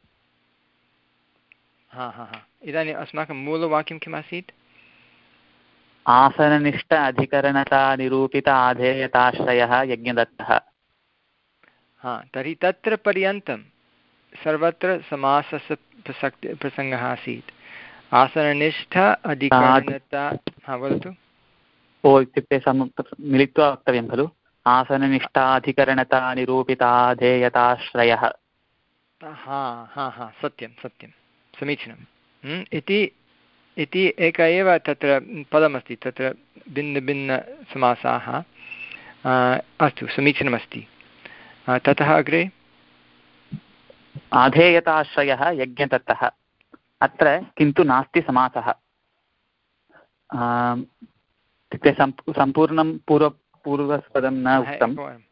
हा हा हा इदानीम् अस्माकं मूलवाक्यं किम् आसीत्? आसननिष्ठ अधिकरणता निरूपित आधेयताश्रयः यज्ञदत्तः। हा तर्हि तत्र पर्यन्तं सर्वत्र समासस्य प्रसक्ति प्रसङ्गः आसीत्। आसननिष्ठ अधिकरणता हा वदतु। ओ इत्युक्ते मिलित्वा वक्तव्यं खलु आसननिष्ठाधिकरणता निरूपिताधेयताश्रयः। हा हा हा सत्यं सत्यं समीचीनम् इति इति एक एव तत्र पदमस्ति तत्र भिन्नभिन्नसमासाः। अस्तु समीचीनमस्ति। ततः अग्रे आधेयताश्रयः यज्ञदत्तः अत्र किन्तु नास्ति समासः इत्युक्ते सम्पूर्णं पूर्व पूर्वपदं न उक्तम्।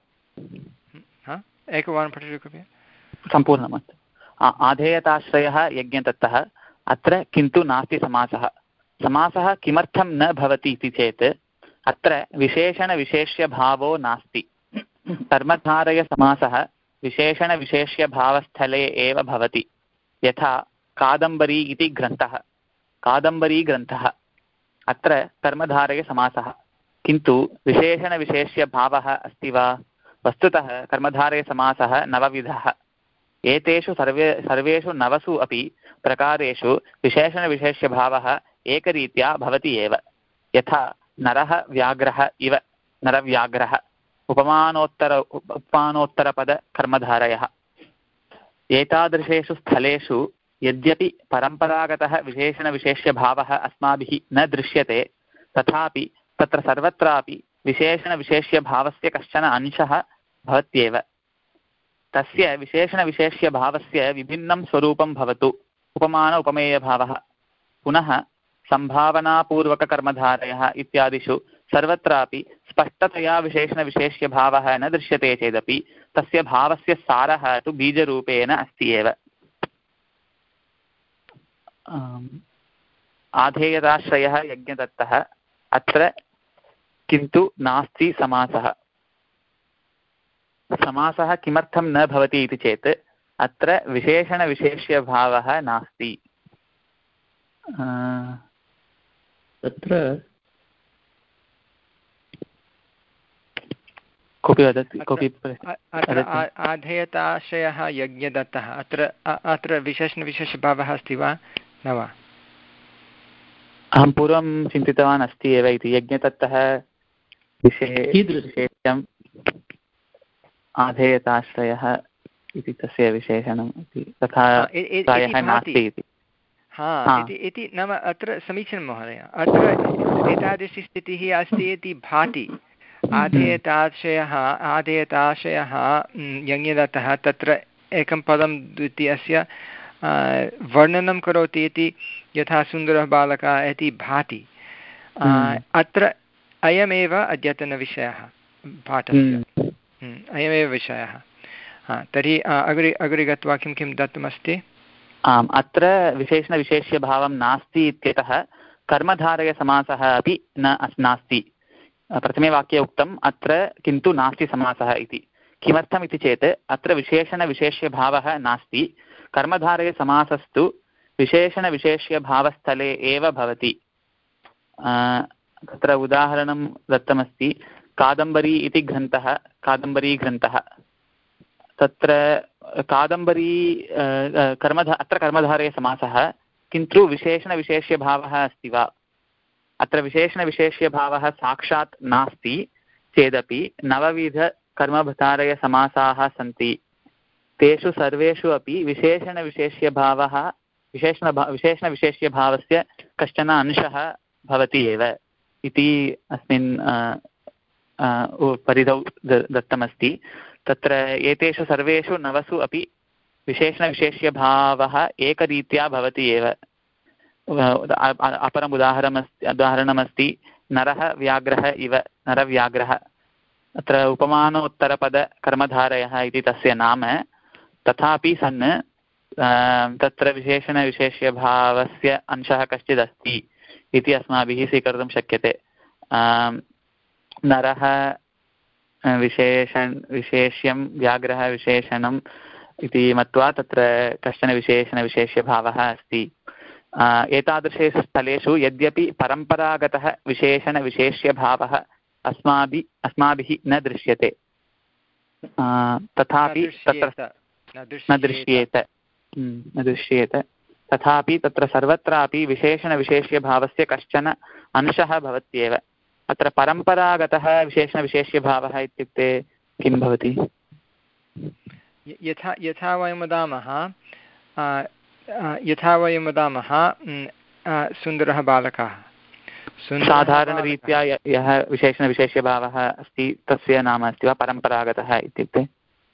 एकवारं पठतु कृपया। सम्पूर्णमस्ति आधेयताश्रयः यज्ञदत्तः अत्र किन्तु नास्ति समासः। समासः किमर्थं न भवति इति चेत् अत्र विशेषणविशेष्यभावो नास्ति। कर्मधारयसमासः विशेषणविशेष्यभावस्थले एव भवति यथा कादम्बरी इति ग्रन्थः कादम्बरीग्रन्थः अत्र कर्मधारयसमासः किन्तु विशेषणविशेष्यभावः अस्ति वा? वस्तुतः कर्मधारयसमासः नवविधः। एतेषु सर्वे सर्वेषु नवसु अपि प्रकारेषु विशेषणविशेष्यभावः एकरीत्या भवति एव यथा नरः व्याघ्रः इव नरव्याघ्रः उपमानोत्तर उपमानोत्तरपदकर्मधारयः। एतादृशेषु स्थलेषु यद्यपि परम्परागतः विशेषणविशेष्यभावः अस्माभिः न दृश्यते तथापि तत्र सर्वत्रापि विशेषणविशेष्यभावस्य कश्चन अंशः भवत्येव। तस्य विशेषणविशेष्यभावस्य विभिन्नं स्वरूपं भवतु उपमान उपमेयभावः पुनः सम्भावनापूर्वककर्मधारयः इत्यादिषु सर्वत्रापि स्पष्टतया विशेषणविशेष्यभावः न दृश्यते चेदपि तस्य भावस्य सारः तु बीजरूपेण अस्ति एव। आधेयताश्रयः यज्ञदत्तः अत्र किन्तु नास्ति समासः। समासः किमर्थं न भवति इति चेत् अत्र विशेषणविशेष्यभावः नास्ति। तत्र कोऽपि वदति कोऽपि आधेयताश्रयः यज्ञदत्तः अत्र अत्र विशेषणविशेषभावः अस्ति वा न वा? अहं पूर्वं चिन्तितवान् अस्ति एव इति यज्ञदत्तः विशेषम् आधेयताश्रयः इति तस्य विशेषणम् इति तथा प्रायः नास्ति इति। हा इति नाम अत्र समीचीनं महोदय। अत्र एतादृशी स्थितिः अस्ति इति भाति। आधेयताश्रयः आधेयताश्रयः यज्ञदत्तः तत्र एकं पदं द्वितीयस्य वर्णनं करोति इति यथा सुन्दरः बालकः इति भाति। अत्र अयमेव अद्यतनविषयः पाठस्य अयमेव विषयः। हा तर्हि अग्रे अग्रे गत्वा किं किं दत्तमस्ति? आम् अत्र विशेषणविशेष्यभावं नास्ति इत्यतः कर्मधारयसमासः अपि न नास्ति। प्रथमे वाक्ये उक्तम् अत्र किन्तु नास्ति समासः इति। किमर्थम् इति चेत् अत्र विशेषणविशेष्यभावः नास्ति। कर्मधारयसमासस्तु विशेषणविशेष्यभावस्थले एव भवति। तत्र उदाहरणं दत्तमस्ति कादम्बरी इति ग्रन्थः कादम्बरीग्रन्थः तत्र कादम्बरी कर्मधा अत्र कर्मधारयसमासः, किन्तु विशेषणविशेष्यभावः अस्ति वा? अत्र विशेषणविशेष्यभावः साक्षात् नास्ति चेदपि नवविधकर्मधारयसमासाः सन्ति, तेषु सर्वेषु अपि विशेषणविशेष्यभावः विशेषणभा विशेषणविशेष्यभावस्य कश्चन अंशः भवति एव इति अस्मिन् परिधौ दत्तमस्ति। तत्र एतेषु सर्वेषु नवसु अपि विशेषणविशेष्यभावः एकरीत्या भवति एव। अपरम् उदाहरणमस्ति उदाहरणमस्ति नरः व्याघ्रः इव, नरव्याघ्रः। अत्र उपमानोत्तरपदकर्मधारयः इति तस्य नाम, तथापि सन् तत्र विशेषणविशेष्यभावस्य अंशः कश्चिदस्ति इति अस्माभिः स्वीकर्तुं शक्यते। नरः विशेषण विशेष्यं, व्याघ्रः विशेषणम् इति मत्वा तत्र कश्चन विशेषणविशेष्यभावः अस्ति। एतादृशेषु स्थलेषु यद्यपि परम्परागतः विशेषणविशेष्यभावः अस्माभिः अस्माभिः न दृश्यते, तथापि तत्र न दृश्येत न दृश्येत तथापि तत्र सर्वत्रापि विशेषणविशेष्यभावस्य कश्चन अंशः भवत्येव। अत्र परम्परागतः विशेषणविशेष्यभावः इत्युक्ते किं भवति? यथा यथा वयं वदामः यथा वयं वदामः सुन्दरः बालकः, साधारणरीत्या यः विशेषणविशेष्यभावः अस्ति तस्य नाम अस्ति वा परम्परागतः इत्युक्ते?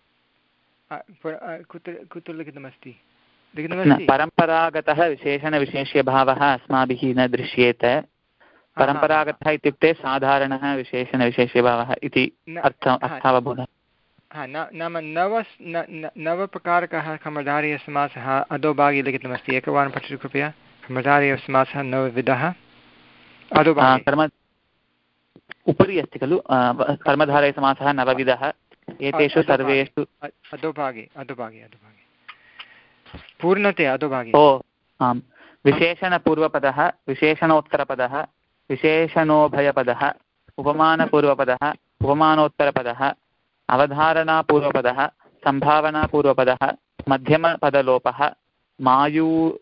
कुत्र कुत्र लिखितमस्ति? परम्परागतः विशेषणविशेष्यभावः अस्माभिः न दृश्येत। परम्परागतः इत्युक्ते साधारणः विशेषणविशेष्यभावः इति अर्थावबोधः। नाम नव नवप्रकारकः कर्मधारयसमासः अधोभागे लिखितमस्ति, एकवारं पठतु कृपया। कर्मधारयसमासः नवविधः अधोभागे कर्म उपरि अस्ति खलु कर्मधारयसमासः नवविधः, एतेषु सर्वेषु अधोभागे अधोभागे अधोभागे पूर्णतया अधोभागे। ओ आम्, विशेषणपूर्वपदः, विशेषणोत्तरपदः, विशेषणोभयपदः, उपमानपूर्वपदः, उपमानोत्तरपदः, अवधारणापूर्वपदः, सम्भावनापूर्वपदः, मध्यमपदलोपः, मायू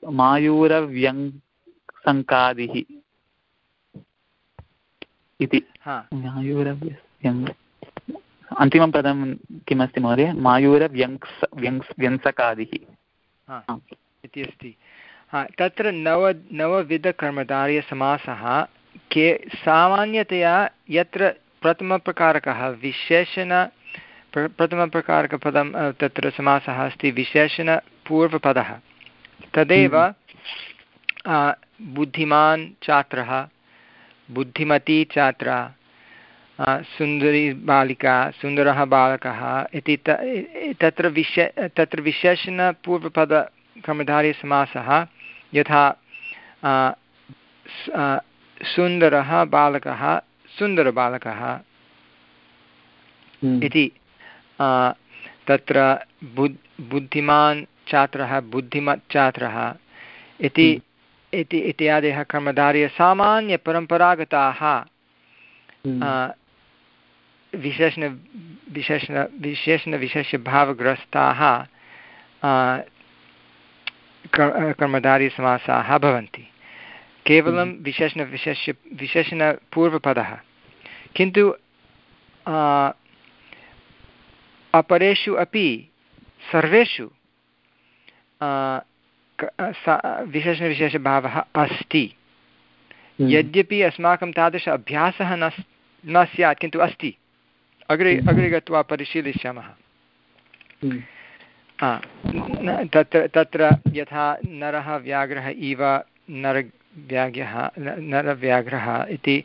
मायूरव्यङ्सङ्कादिः इति। मायूरव्यङ् अन्तिमं पदं किमस्ति महोदय? मायूरव्यङ्स् व्यङ्स् व्यङ्सकादिः इति अस्ति। तत्र नव नवविधकर्मधारयसमासः के सामान्यतया यत्र प्रथमप्रकारकः विशेषण प्रथमप्रकारकपदं तत्र समासः अस्ति विशेषणपूर्वपदः, तदेव बुद्धिमान् छात्रः, बुद्धिमती छात्रा, सुन्दरी बालिका, सुन्दरः बालकः इति तत्र विशे तत्र विशेषणपूर्वपदकर्मधारयसमासः यथा सुन्दरः बालकः, सुन्दरबालकः इति, तत्र बुद् बुद्धिमान् छात्रः, बुद्धिमत् छात्रः इति इति इत्यादयः कर्मधारयसामान्यपरम्परागताः विशेषण विशेषण विशेषणविशेषभावग्रस्ताः कर्मधारयसमासाः भवन्ति। केवलं विशेषणविशेष्य विशेषणपूर्वपदः, किन्तु अपरेषु अपि सर्वेषु विशेषणविशेषभावः अस्ति। यद्यपि अस्माकं तादृश अभ्यासः न न स्यात्, किन्तु अस्ति। अग्रे अग्रे गत्वा परिशीलिष्यामः। तत्र तत्र यथा नरः व्याघ्रः इव, नरव्याघ्रः नरव्याघ्रः इति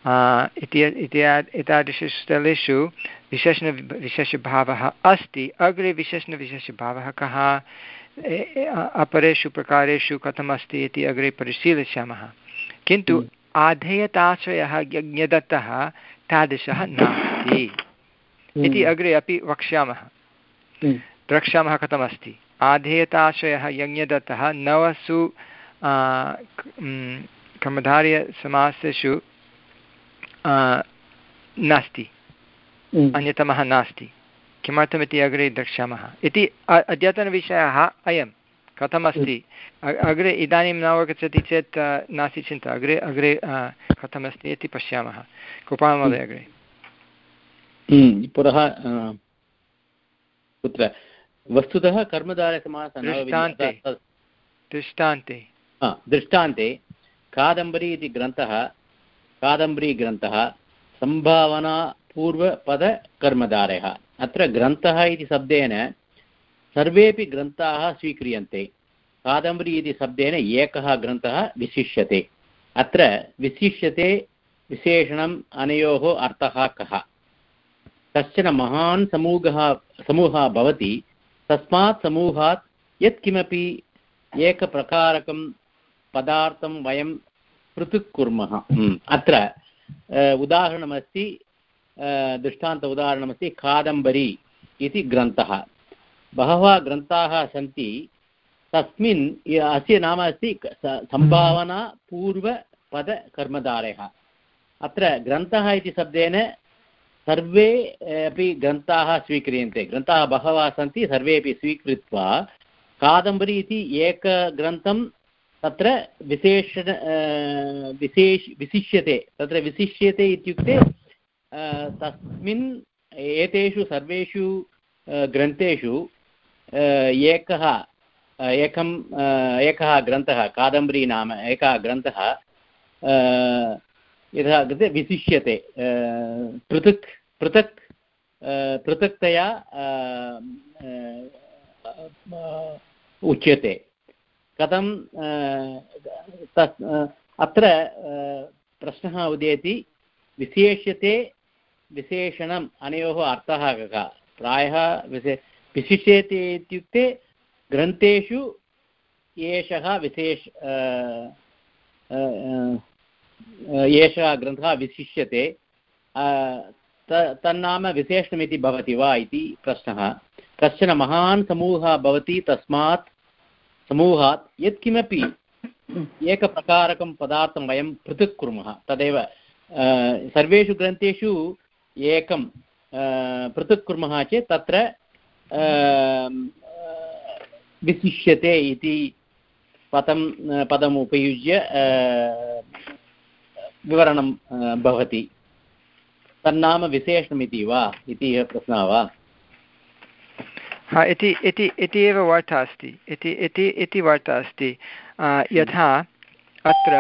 एतादृशेषु स्थलेषु विशेषणविशेषभावः अस्ति। अग्रे विशेषणविशेषभावः कः, अपरेषु प्रकारेषु कथमस्ति इति अग्रे परिशीलिष्यामः। किन्तु आधेयताश्रयः यज्ञदत्तः तादृशः नास्ति इति अग्रे अपि वक्ष्यामः, द्रक्ष्यामः कथमस्ति। आधेयताश्रयः यज्ञदत्तः नवसु कर्मधारयसमासेषु नास्ति, अन्यतमः नास्ति। किमर्थमिति अग्रे द्रक्ष्यामः इति अद्यतनविषयः अयं कथमस्ति अग्रे इदानीं न अवगच्छति चेत् नास्ति चिन्ता अग्रे अग्रे कथमस्ति इति पश्यामः गोपालमहोदय अग्रे पुनः कुत्र वस्तुतः कर्मधारयसमासः दृष्टान्ते दृष्टान्ते दृष्टान्ते कादम्बरी इति ग्रन्थः कादम्बरीग्रन्थः सम्भावनापूर्वपदकर्मधारयः अत्र ग्रन्थः इति शब्देन सर्वेपि ग्रन्थाः स्वीक्रियन्ते कादम्बरी इति शब्देन एकः ग्रन्थः विशिष्यते अत्र विशिष्यते विशेषणम् अनयोः अर्थः कः कश्चन महान् समूहः समूहः भवति तस्मात् समूहात् यत्किमपि एकप्रकारकं पदार्थं वयं पृथक् कुर्मः अत्र उदाहरणमस्ति दृष्टान्त उदाहरणमस्ति कादम्बरी इति ग्रन्थः बहवः ग्रन्थाः सन्ति तस्मिन् अस्य नाम अस्ति सम्भावनापूर्वपदकर्मधारयः अत्र ग्रन्थः इति शब्देन सर्वे अपि ग्रन्थाः स्वीक्रियन्ते ग्रन्थाः बहवः सन्ति सर्वेपि स्वीकृत्वा कादम्बरी इति एकग्रन्थं तत्र विशेष विशेष विशिष्यते तत्र विशिष्यते इत्युक्ते तस्मिन् एतेषु सर्वेषु ग्रन्थेषु एकः एकम् एकः ग्रन्थः कादम्बरी नाम एकः ग्रन्थः यथा कृते विशिष्यते पृथक् पृथक् पृथक्तया उच्यते कथं अत्र प्रश्नः उदेति विशेष्यते विशेषणम् अनयोः अर्थः कः प्रायः विशे विशिष्यते इत्युक्ते ग्रन्थेषु एषः विशेष एषः ग्रन्थः विशिष्यते तन्नाम विशेषणमिति भवति वा इति प्रश्नः कश्चन महान् समूहः भवति तस्मात् समूहात् यत्किमपि एकप्रकारकं पदार्थं वयं पृथक् कुर्मः तदेव सर्वेषु ग्रन्थेषु एकं पृथक् कुर्मः चेत् तत्र विशिष्यते इति पदं पदम् उपयुज्य विवरणं भवति तन्नाम विशेषणमिति वा इति प्रश्नः वा हा इति इति इति एव वार्ता अस्ति इति इति इति वार्ता अस्ति यथा अत्र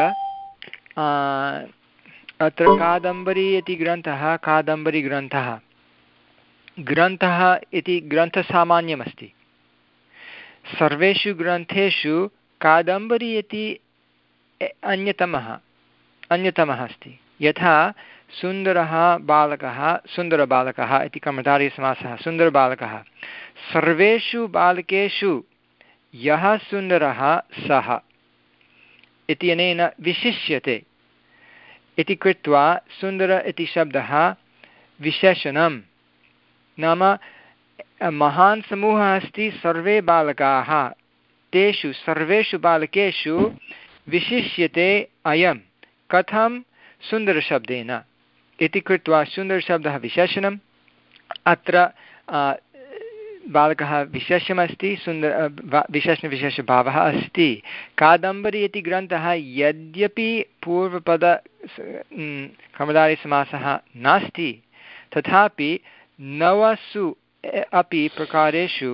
अत्र कादम्बरी इति ग्रन्थः कादम्बरीग्रन्थः ग्रन्थः इति ग्रन्थसामान्यमस्ति सर्वेषु ग्रन्थेषु कादम्बरी इति अन्यतमः अन्यतमः अस्ति यथा सुन्दरः बालकः सुन्दरबालकः इति कर्मधारयसमासः सुन्दरबालकः सर्वेषु बालकेषु यः सुन्दरः सः इत्यनेन विशिष्यते इति कृत्वा सुन्दर इति शब्दः विशेषणं नाम महान् समूहः अस्ति सर्वे बालकाः तेषु सर्वेषु बालकेषु विशिष्यते अयं कथं सुन्दरशब्देन इति कृत्वा सुन्दरशब्दः विशेषणम् अत्र बालकः विशेषमस्ति सुन्दर विशेषणविशेषभावः अस्ति कादम्बरी इति ग्रन्थः यद्यपि पूर्वपद कर्मधारयसमासः नास्ति तथापि नवसु अपि प्रकारेषु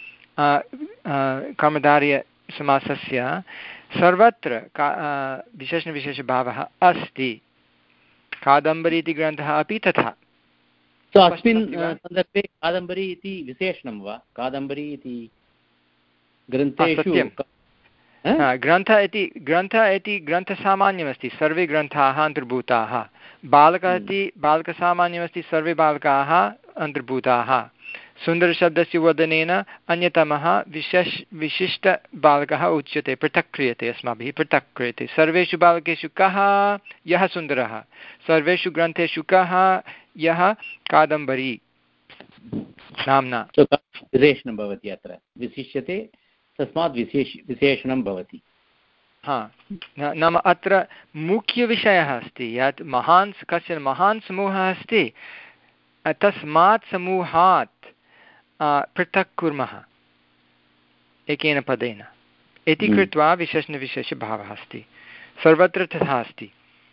कर्मधारयसमासस्य सर्वत्र का विशेषणविशेषभावः अस्ति कादम्बरी इति ग्रन्थः अपि तथा so अस्मिन् सन्दर्भे कादम्बरी इति विशेषणं वा कादम्बरी इति ग्रन्थेषु ग्रन्थः इति ग्रन्थः इति ग्रन्थसामान्यमस्ति सर्वे ग्रन्थाः अन्तर्भूताः बालकः इति बालकसामान्यमस्ति सर्वे बालकाः अन्तर्भूताः सुन्दरशब्दस्य वदनेन अन्यतमः विशेष विशिष्टबालकः उच्यते पृथक् क्रियते अस्माभिः पृथक् क्रियते सर्वेषु बालकेषु कः यः सुन्दरः सर्वेषु ग्रन्थेषु कः यः कादम्बरी नाम्ना विशेषणं भवति अत्र विशिष्यते तस्मात् विशेष विशेषणं भवति हा नाम अत्र मुख्यविषयः अस्ति यत् महान् कश्चन महान् समूहः अस्ति तस्मात् समूहात् पृथक् कुर्मः एकेन पदेन इति कृत्वा विशेषणविशेषभावः अस्ति। सर्वत्र तथा अस्ति।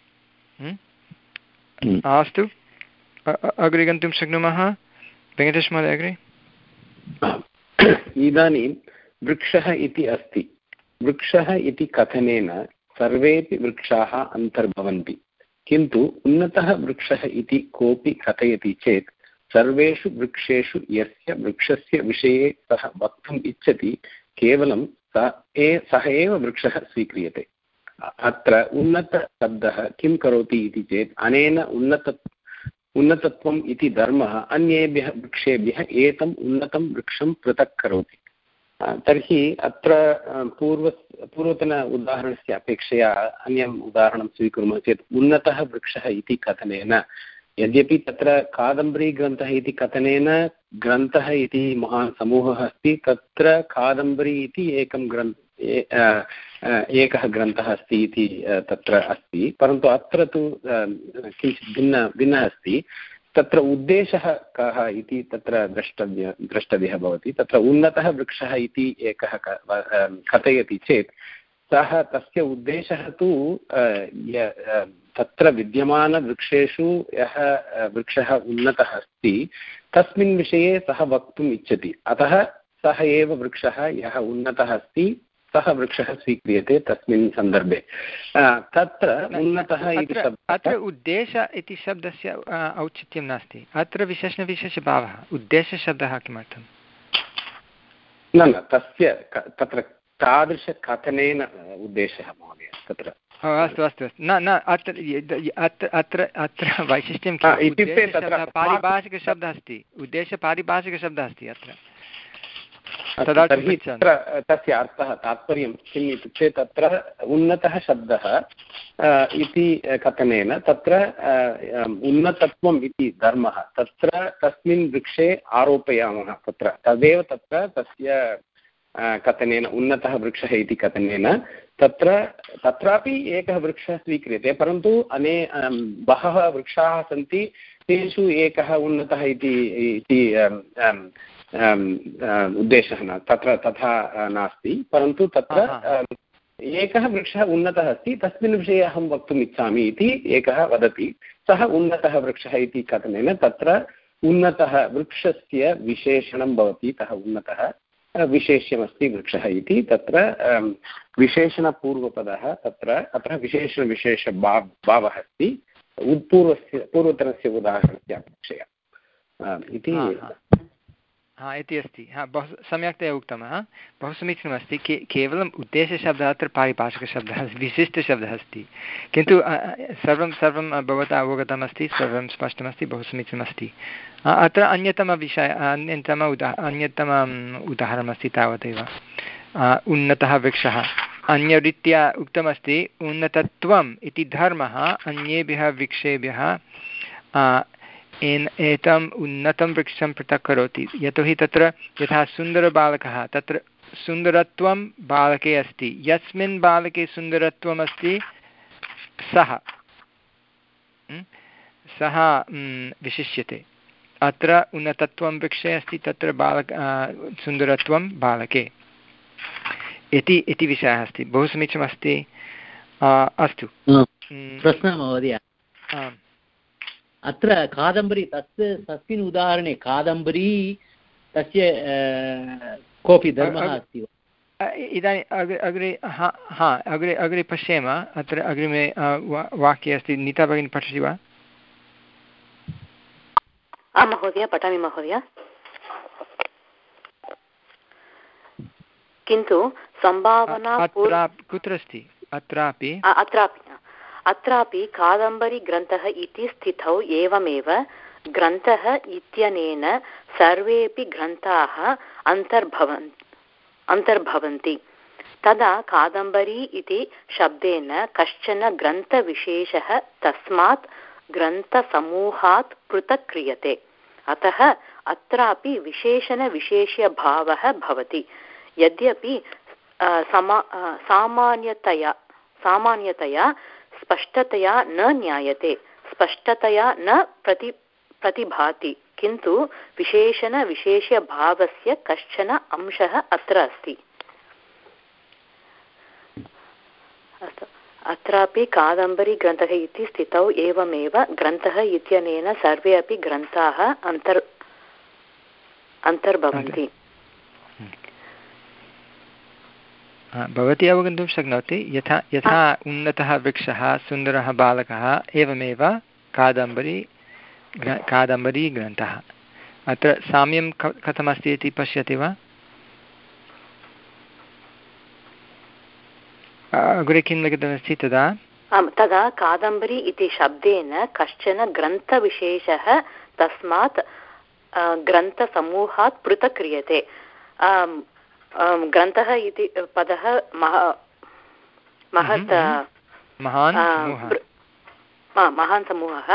अस्तु, अग्रे गन्तुं शक्नुमः। वेङ्कटेशमहोदय अग्रे। इदानीं वृक्षः इति अस्ति। वृक्षः इति कथनेन सर्वेपि वृक्षाः अन्तर्भवन्ति, किन्तु उन्नतः वृक्षः इति कोऽपि कथयति चेत् सर्वेषु वृक्षेषु यस्य वृक्षस्य विषये सः वक्तुम् इच्छति केवलं सः ए सः एव वृक्षः स्वीक्रियते। अत्र उन्नतशब्दः किं करोति इति चेत् अनेन उन्नत उन्नतत्वम् इति धर्मः अन्येभ्यः वृक्षेभ्यः एतम् उन्नतं वृक्षं पृथक् करोति। तर्हि अत्र पूर्व पूर्वतन उदाहरणस्य अपेक्षया अन्यम् उदाहरणं स्वीकुर्मः चेत् उन्नतः वृक्षः इति कथनेन, यद्यपि तत्र कादम्बरीग्रन्थः इति कथनेन ग्रन्थः इति महान् समूहः अस्ति, तत्र कादम्बरी इति एकं ग्रन्थ एकः ग्रन्थः अस्ति इति तत्र अस्ति, परन्तु अत्र तु किञ्चित् भिन्न भिन्नः अस्ति। तत्र उद्देशः कः इति तत्र द्रष्टव्य द्रष्टव्यः भवति। तत्र उन्नतः वृक्षः इति एकः कथयति चेत् सः तस्य उद्देशः तु तत्र विद्यमानवृक्षेषु यः वृक्षः उन्नतः अस्ति तस्मिन् विषये सः वक्तुम् इच्छति। अतः सः एव वृक्षः यः उन्नतः अस्ति सः वृक्षः स्वीक्रियते तस्मिन् सन्दर्भे। तत्र उन्नतः इति शब्दः, अत्र उद्देश इति शब्दस्य औचित्यं नास्ति, अत्र विशेषणविशेषभावः। उद्देशशब्दः किमर्थं? न न तस्य तत्र तादृशकथनेन उद्देशः महोदय तत्र। अस्तु अस्तु अस्तु न न अत्र अत्र अत्र अत्र वैशिष्ट्यं इत्युक्ते तत्र पारिभाषिकशब्दः अस्ति। उद्देशपारिभाषिकशब्दः अस्ति अत्र। तर्हि तत्र तस्य अर्थः तात्पर्यं किम् इत्युक्ते तत्र उन्नतः शब्दः इति कथनेन तत्र उन्नतत्वम् इति धर्मः तत्र तस्मिन् वृक्षे आरोपयामः। तत्र तदेव तत्र तस्य कथनेन उन्नतः वृक्षः इति कथनेन तत्र तत्रापि एकः वृक्षः स्वीक्रियते, परन्तु अने बहवः वृक्षाः सन्ति, तेषु एकः उन्नतः इति उद्देशः न तत्र तथा नास्ति, परन्तु तत्र एकः वृक्षः उन्नतः अस्ति, तस्मिन् विषये अहं वक्तुम् इच्छामि इति एकः वदति, सः उन्नतः वृक्षः इति कथनेन तत्र उन्नतः वृक्षस्य विशेषणं भवति, तः उन्नतः विशेष्यमस्ति वृक्षः इति तत्र विशेषणपूर्वपदः तत्र अत्र विशेषणविशेषभा भावः अस्ति पूर्वस्य पूर्वतनस्य उदाहरणस्य अपेक्षया इति हा इति अस्ति। हा बहु सम्यक्तया उक्तं। हा बहु समीचीनमस्ति। के केवलम् उद्देशशब्दः अत्र पारिभाषिकशब्दः विशिष्टशब्दः अस्ति, किन्तु सर्वं सर्वं भवता अवगतमस्ति, सर्वं स्पष्टमस्ति, बहु समीचीनमस्ति। अत्र अन्यतमविषय अन्यतम उदा अन्यतमम् उदाहरणमस्ति तावदेव। उन्नतः वृक्षः अन्यरीत्या उक्तमस्ति उन्नतत्वम् इति धर्मः अन्येभ्यः वृक्षेभ्यः एन् एतम् उन्नतं वृक्षं पृथक् करोति। यतोहि तत्र यथा सुन्दरबालकः तत्र सुन्दरत्वं बालके अस्ति, यस्मिन् बालके सुन्दरत्वम् अस्ति सः सः विशिष्यते। अत्र उन्नतत्वं वृक्षे अस्ति, तत्र बालक सुन्दरत्वं बालके इति इति विषयः अस्ति। बहु समीचीनमस्ति। अस्तु, प्रश्नः महोदय। अत्र कादम्बरी तस्य तस्मिन् उदाहरणे कादम्बरी तस्य कोऽपि धर्मः अस्ति वा? इदानीम् अग्रे अग्रे हा हा अग्रे अग्रे पश्येम। अत्र अग्रिमे वाक्ये अस्ति। नीता भगिनी पठति वा? आं महोदय, पठामि महोदय। किन्तु सम्भावना कुत्र अस्ति? अत्रापि अत्रापि अत्रापि कादम्बरीग्रन्थः इति स्थितौ एवमेव ग्रन्थः इत्यनेन सर्वेपि ग्रन्थाः अन्तर्भवन् अन्तर्भवन्ति। तदा कादम्बरी इति शब्देन कश्चन ग्रन्थविशेषः तस्मात् ग्रन्थसमूहात् पृथक् क्रियते। अतः अत्रापि विशेषणविशेष्यभावः भवति। यद्यपि समा सामान्यतया सामान्यतया स्पष्टतया न ज्ञायते, स्पष्टतया न प्रति प्रतिभाति किन्तु विशेषणविशेष्यभावस्य कश्चन अंशः अत्र अस्ति। अस्तु, अत्रापि कादम्बरीग्रन्थः इति स्थितौ एवमेव ग्रन्थः इत्यनेन सर्वे अपि ग्रन्थाः अन्तर् अन्तर्भवन्ति। भवती अवगन्तुं शक्नोति यथा यथा उन्नतः वृक्षः सुन्दरः बालकः एवमेव कादम्बरी कादम्बरीग्रन्थः। अत्र साम्यं कथमस्ति इति पश्यति वा? अग्रे किं लिखितमस्ति तदा? आम्, तदा कादम्बरी इति शब्देन कश्चन ग्रन्थविशेषः तस्मात् ग्रन्थसमूहात् पृथक् क्रियते। ग्रन्थः इति पदः महत् महान् समूहः,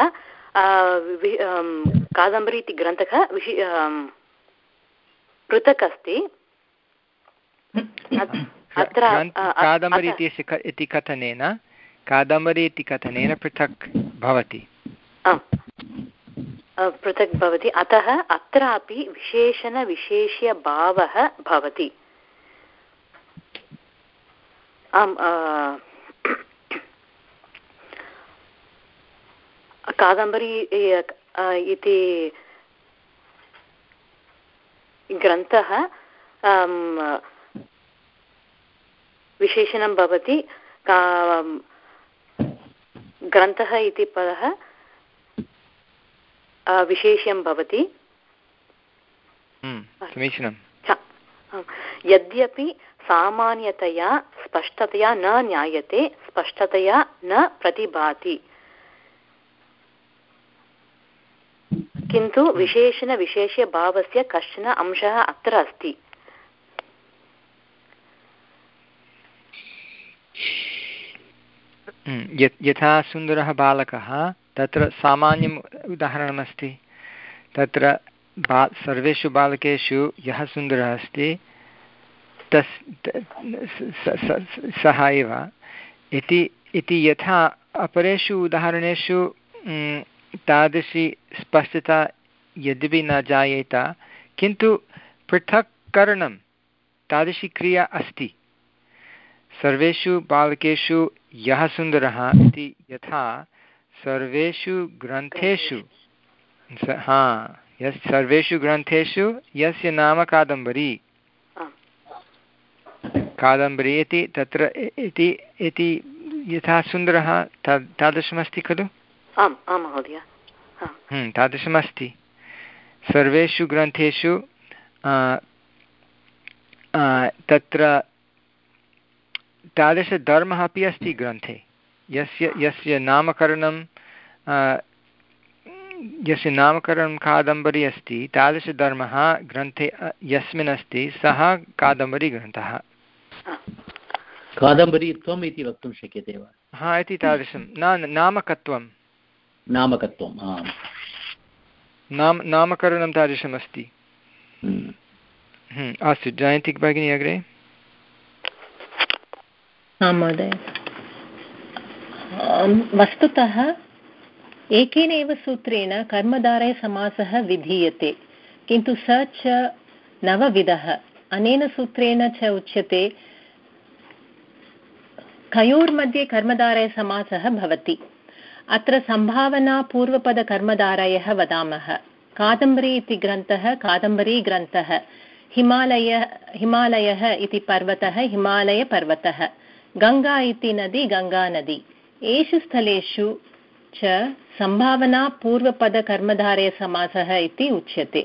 कादम्बरी इति ग्रन्थः विशि पृथक् अस्ति। कादम्बरी इति कथनेन कादम्बरी इति कथनेन पृथक् भवति पृथक् भवति अतः अत्रापि विशेषणविशेष्यभावः भवति। आम्, कादम्बरी इति ग्रन्थः विशेषणं भवति, ग्रन्थः इति पदः विशेष्यं भवति। समीचीनं। यद्यपि सामान्यतया स्पष्टतया न ज्ञायते, स्पष्टतया न प्रतिभाति, किन्तु विशेषणविशेष्यभावस्य कश्चन अंशः अत्र अस्ति। यथा सुन्दरः बालकः, तत्र सामान्यम् उदाहरणमस्ति। तत्र बा सर्वेषु बालकेषु यः सुन्दरः अस्ति तस् सः एव इति इति यथा अपरेषु उदाहरणेषु तादृशी स्पष्टता यद्यपि न जायेत, किन्तु पृथक्करणं तादृशी क्रिया अस्ति। सर्वेषु बालकेषु यः सुन्दरः इति यथा सर्वेषु ग्रन्थेषु हा यस् सर्वेषु ग्रन्थेषु यस्य नाम कादम्बरी कादम्बरी इति तत्र इति इति यथा सुन्दरः तादृशमस्ति खलु? आम् आं महोदय, तादृशमस्ति। सर्वेषु ग्रन्थेषु तत्र तादृशधर्मः अपि अस्ति ग्रन्थे। यस्य यस्य नामकरणं यस्य नामकरणं कादम्बरी अस्ति, तादृशधर्मः ग्रन्थे यस्मिन् अस्ति सः कादम्बरीग्रन्थः। कादम्बरीत्वम् इति वक्तुं शक्यते वा? हा, इति तादृशं न नामकत्वं नामकत्वं नाम नामकरणं तादृशमस्ति। अस्तु, जयन्ती भगिनी अग्रे। आं महोदय, वस्तुतः एकेन एव सूत्रेण कर्मधारयसमासः विधीयते, किन्तु स च नवविधः। अनेन सूत्रेण च उच्यते कयोर्मध्ये कर्मधारयसमासः भवति। अत्र सम्भावना पूर्वपदकर्मधारयः वदामः। कादम्बरी इति ग्रन्थः कादम्बरी ग्रन्थः, हिमालय हिमालयः इति पर्वतः हिमालयपर्वतः, गङ्गा इति नदी गङ्गानदी। एषु स्थलेषु च सम्भावना पूर्वपदकर्मधारयसमासः इति उच्यते।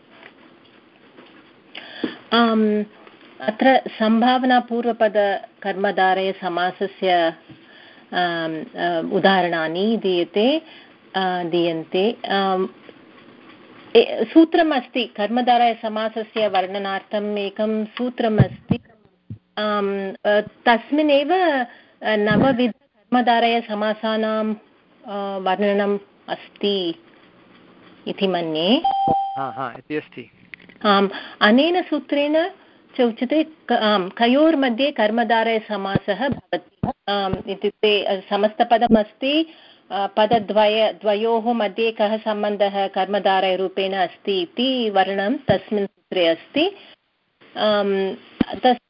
अत्र सम्भावना पूर्वपदकर्मधारयसमासस्य उदाहरणानि दीयते दीयन्ते सूत्रमस्ति। कर्मधारयसमासस्य वर्णनार्थम् एकं सूत्रमस्ति। तस्मिन्नेव नवविधकर्मधारयसमासानां वर्णनम् अस्ति इति मन्ये। आम्, अनेन सूत्रेण च उच्यते कयोर्मध्ये कर्मधारयसमासः भवति। इत्युक्ते समस्तपदम् अस्ति, पदद्वय द्वयोः मध्ये कः सम्बन्धः कर्मधारयरूपेण अस्ति इति वर्णनं तस्मिन् सूत्रे अस्ति। तस्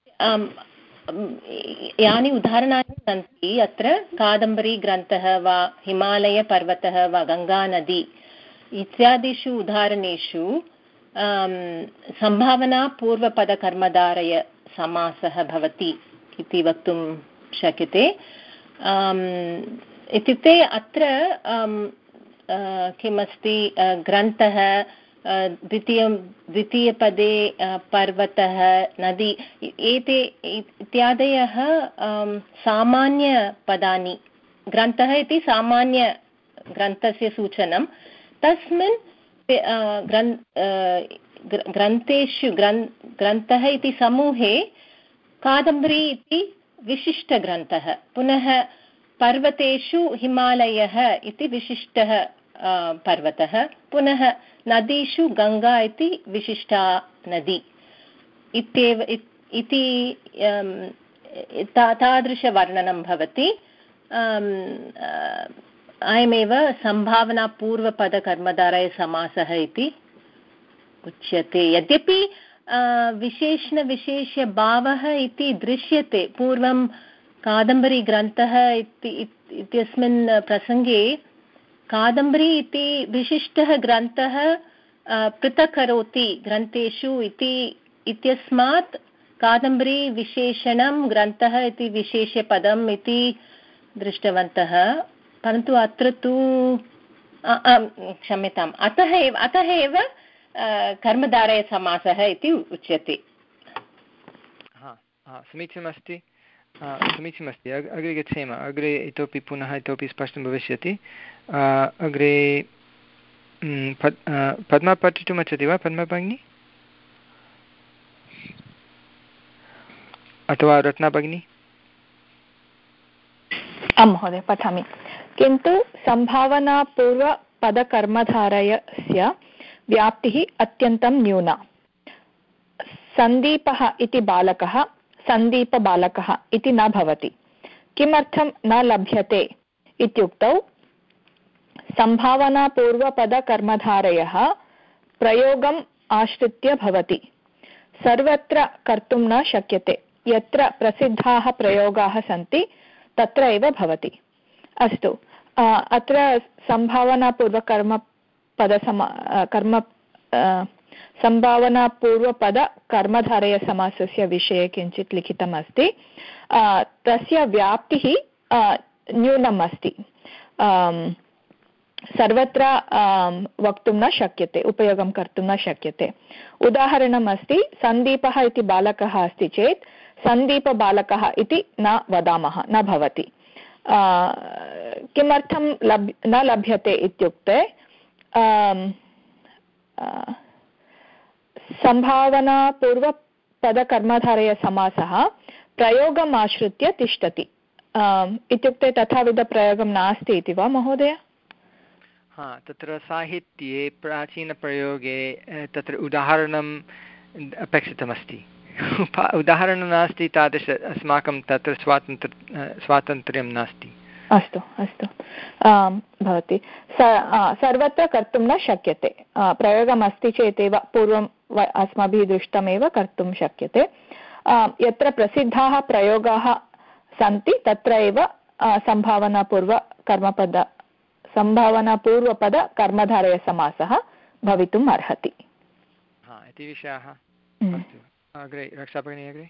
यानि उदाहरणानि सन्ति अत्र कादम्बरीग्रन्थः वा हिमालयपर्वतः वा गङ्गानदी इत्यादिषु उदाहरणेषु सम्भावनापूर्वपदकर्मधारय समासः भवति इति वक्तुं शक्यते। इत्युक्ते अत्र किमस्ति, ग्रन्थः द्वितीयं द्वितीयपदे पर्वतः नदी एते इत्यादयः सामान्यपदानि। ग्रन्थः इति सामान्यग्रन्थस्य सूचनं। तस्मिन् ग्रन् ग्रन्थेषु ग्रन् ग्रन्थः इति समूहे कादम्बरी इति विशिष्टग्रन्थः, पुनः पर्वतेषु हिमालयः इति विशिष्टः पर्वतः, पुनः नदीषु गङ्गा इति विशिष्टा नदी इत्येव इति तादृशवर्णनं भवति। अयमेव सम्भावनापूर्वपदकर्मधारयसमासः इति उच्यते। यद्यपि विशेषणविशेष्यभावः इति दृश्यते पूर्वं कादम्बरीग्रन्थः इत्यस्मिन् प्रसङ्गे कादम्बरी इति विशिष्टः ग्रन्थः पृथक् करोति ग्रन्थेषु इति इत्यस्मात् कादम्बरी विशेषणं ग्रन्थः इति विशेष्यपदम् इति दृष्टवन्तः। परन्तु अत्र तु क्षम्यताम्, अतः एव अतः एव कर्मधारयसमासः इति उच्यते। समीचीनमस्ति, समीचीनमस्ति। अग्रे गच्छेम। अग्रे इतोपि पुनः इतोपि स्पष्टं भविष्यति। अग्रे पद्मा पठितुम् इच्छति वा? पद्मा भगिनी अथवा रत्ना भगिनी? आं महोदय, पठामि। किन्तु सम्भावनापूर्वपदकर्मधारयस्य व्याप्तिः अत्यन्तं न्यूना। सन्दीपः इति बालकः सन्दीपबालकः इति न भवति। किमर्थं न लभ्यते इत्युक्तौ सम्भावनापूर्वपदकर्मधारयः प्रयोगम् आश्रित्य भवति। सर्वत्र कर्तुं न शक्यते। यत्र प्रसिद्धाः प्रयोगाः सन्ति तत्र एव भवति। अस्तु, अत्र सम्भावनापूर्वकर्मपदसमा कर्म सम्भावनापूर्वपदकर्मधारयसमासस्य विषये किञ्चित् लिखितम् अस्ति। तस्य व्याप्तिः न्यूनम् अस्ति। सर्वत्र वक्तुं न शक्यते, उपयोगं कर्तुं न शक्यते। उदाहरणम् अस्ति, सन्दीपः इति बालकः अस्ति चेत् सन्दीपबालकः इति न वदामः, न भवति। किमर्थं लभ् न लभ्यते इत्युक्ते सम्भावनापूर्वपदकर्मधारयसमासः प्रयोगम् आश्रित्य तिष्ठति। इत्युक्ते तथाविधप्रयोगं नास्ति इति वा महोदय? हा, तत्र साहित्ये प्राचीनप्रयोगे तत्र उदाहरणम् अपेक्षितमस्ति। उदाहरणं नास्ति तादृश अस्माकं तत्र स्वातन्त्र स्वातन्त्र्यं नास्ति। अस्तु अस्तु भवति। सर्वत्र कर्तुं न शक्यते। प्रयोगम् अस्ति चेदेव पूर्वम् अस्माभिः दृष्टमेव कर्तुं शक्यते। यत्र प्रसिद्धाः प्रयोगाः सन्ति तत्र एव सम्भावनापूर्वकर्मपद सम्भावनापूर्वपदकर्मधारयसमासः भवितुम् अर्हति। हा, इति विषयाः। अस्तु, अग्रे रक्षाभगिनी। अग्रे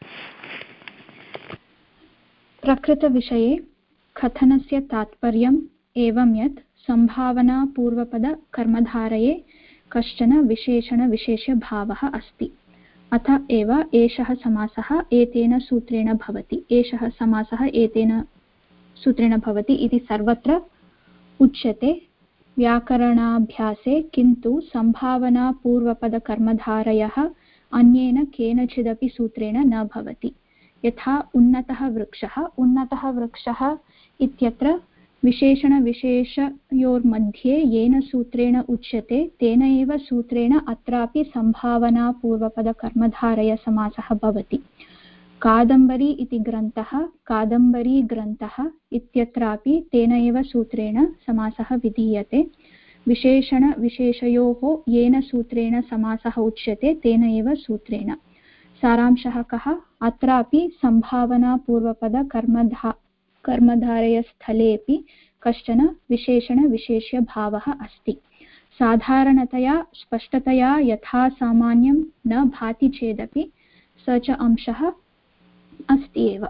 प्रकृतविषये कथनस्य तात्पर्यम् एवं यत् सम्भावनापूर्वपदकर्मधारये कश्चन विशेषणविशेष्यभावः अस्ति। अत एव एषः समासः एतेन सूत्रेण भवति एषः समासः एतेन सूत्रेण भवति इति सर्वत्र उच्यते व्याकरणाभ्यासे। किन्तु सम्भावनापूर्वपदकर्मधारयः अन्येन केनचिदपि सूत्रेण न भवति। यथा उन्नतः वृक्षः उन्नतः वृक्षः इत्यत्र विशेषणविशेषयोर्मध्ये येन सूत्रेण उच्यते तेन एव सूत्रेण अत्रापि सम्भावनापूर्वपदकर्मधारयसमासः भवति। कादम्बरी इति ग्रन्थः कादम्बरीग्रन्थः इत्यत्रापि तेन एव सूत्रेण समासः विधीयते। विशेषणविशेषयोः येन सूत्रेण समासः उच्यते तेन एव सूत्रेण। सारांशः कः? अत्रापि सम्भावनापूर्वपदकर्मधा कर्मधारयस्थलेऽपि कश्चन विशेषणविशेष्यभावः अस्ति। साधारणतया स्पष्टतया यथा सामान्यं न भाति चेदपि स च अंशः अस्ति एव।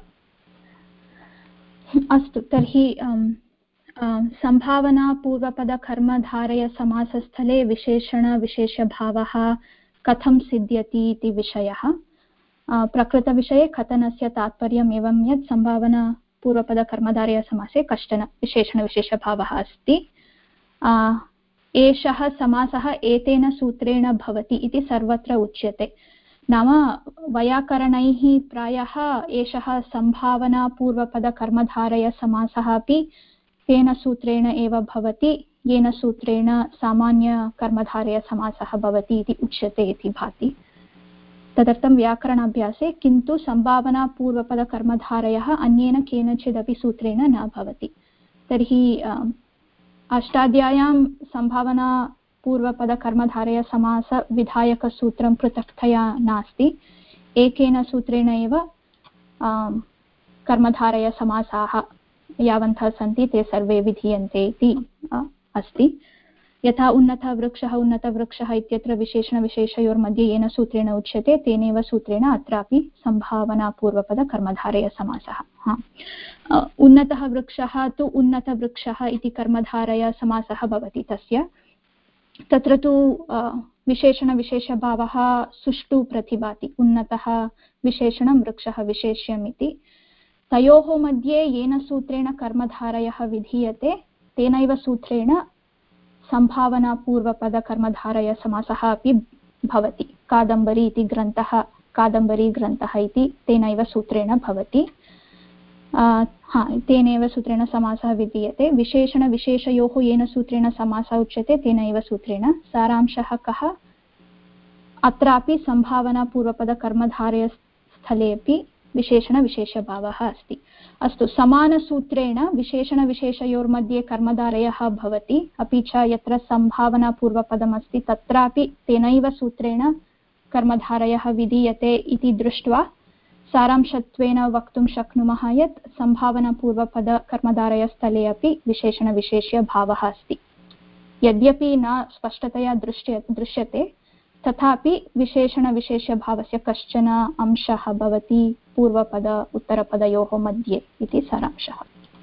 अस्तु, तर्हि सम्भावनापूर्वपदकर्मधारयसमासस्थले विशेषणविशेष्यभावः कथं सिद्ध्यति इति विषयः। प्रकृतविषये कथनस्य तात्पर्यम् एवं यत् सम्भावनापूर्वपदकर्मधारयसमासे कश्चन विशेषणविशेषभावः अस्ति। एषः समासः एतेन सूत्रेण भवति इति सर्वत्र उच्यते। नाम वैयाकरणैः प्रायः एषः सम्भावनापूर्वपदकर्मधारयसमासः अपि तेन सूत्रेण एव भवति येन सूत्रेण सामान्यकर्मधारयसमासः भवति इति उच्यते इति भाति। तदर्थं व्याकरणाभ्यासे किन्तु सम्भावनापूर्वपदकर्मधारयः अन्येन केनचिदपि सूत्रेण न भवति। तर्हि अष्टाध्याय्यां सम्भावनापूर्वपदकर्मधारयसमासविधायकसूत्रं पृथक्तया नास्ति। एकेन सूत्रेण एव कर्मधारयसमासाः यावन्तः सन्ति ते सर्वे विधीयन्ते इति अस्ति। यथा उन्नतवृक्षः उन्नतवृक्षः इत्यत्र विशेषणविशेषयोर्मध्ये येन सूत्रेण उच्यते तेनैव सूत्रेण अत्रापि सम्भावनापूर्वपदकर्मधारयसमासः। हा, उन्नतः वृक्षः तु उन्नतवृक्षः इति कर्मधारयसमासः भवति तस्य। तत्र तु विशेषणविशेषभावः सुष्ठु प्रतिभाति। उन्नतः विशेषणं वृक्षः विशेष्यम् इति। तयोः मध्ये येन सूत्रेण कर्मधारयः विधीयते तेनैव सूत्रेण सम्भावनापूर्वपदकर्मधारयसमासः अपि भवति। कादम्बरी इति ग्रन्थः कादम्बरीग्रन्थः इति तेनैव सूत्रेण भवति। हा, तेनैव सूत्रेण समासः विधीयते। विशेषणविशेषयोः येन सूत्रेण समासः उच्यते तेनैव सूत्रेण। सारांशः कः? अत्रापि सम्भावनापूर्वपदकर्मधारयस्थलेऽपि विशेषणविशेषभावः अस्ति। अस्तु, समानसूत्रेण विशेषणविशेषयोर्मध्ये कर्मधारयः भवति, अपि च यत्र सम्भावनापूर्वपदमस्ति तत्रापि तेनैव सूत्रेण कर्मधारयः विधीयते इति दृष्ट्वा सारांशत्वेन वक्तुं शक्नुमः यत् सम्भावनापूर्वपदकर्मधारयस्थले अपि विशेषणविशेष्यभावः अस्ति। यद्यपि न स्पष्टतया दृश्य दृश्यते तथापि विशेषणविशेष्यभावस्य कश्चन अंशः भवति पूर्वपद उत्तरपदयोः मध्ये इति सारांशः।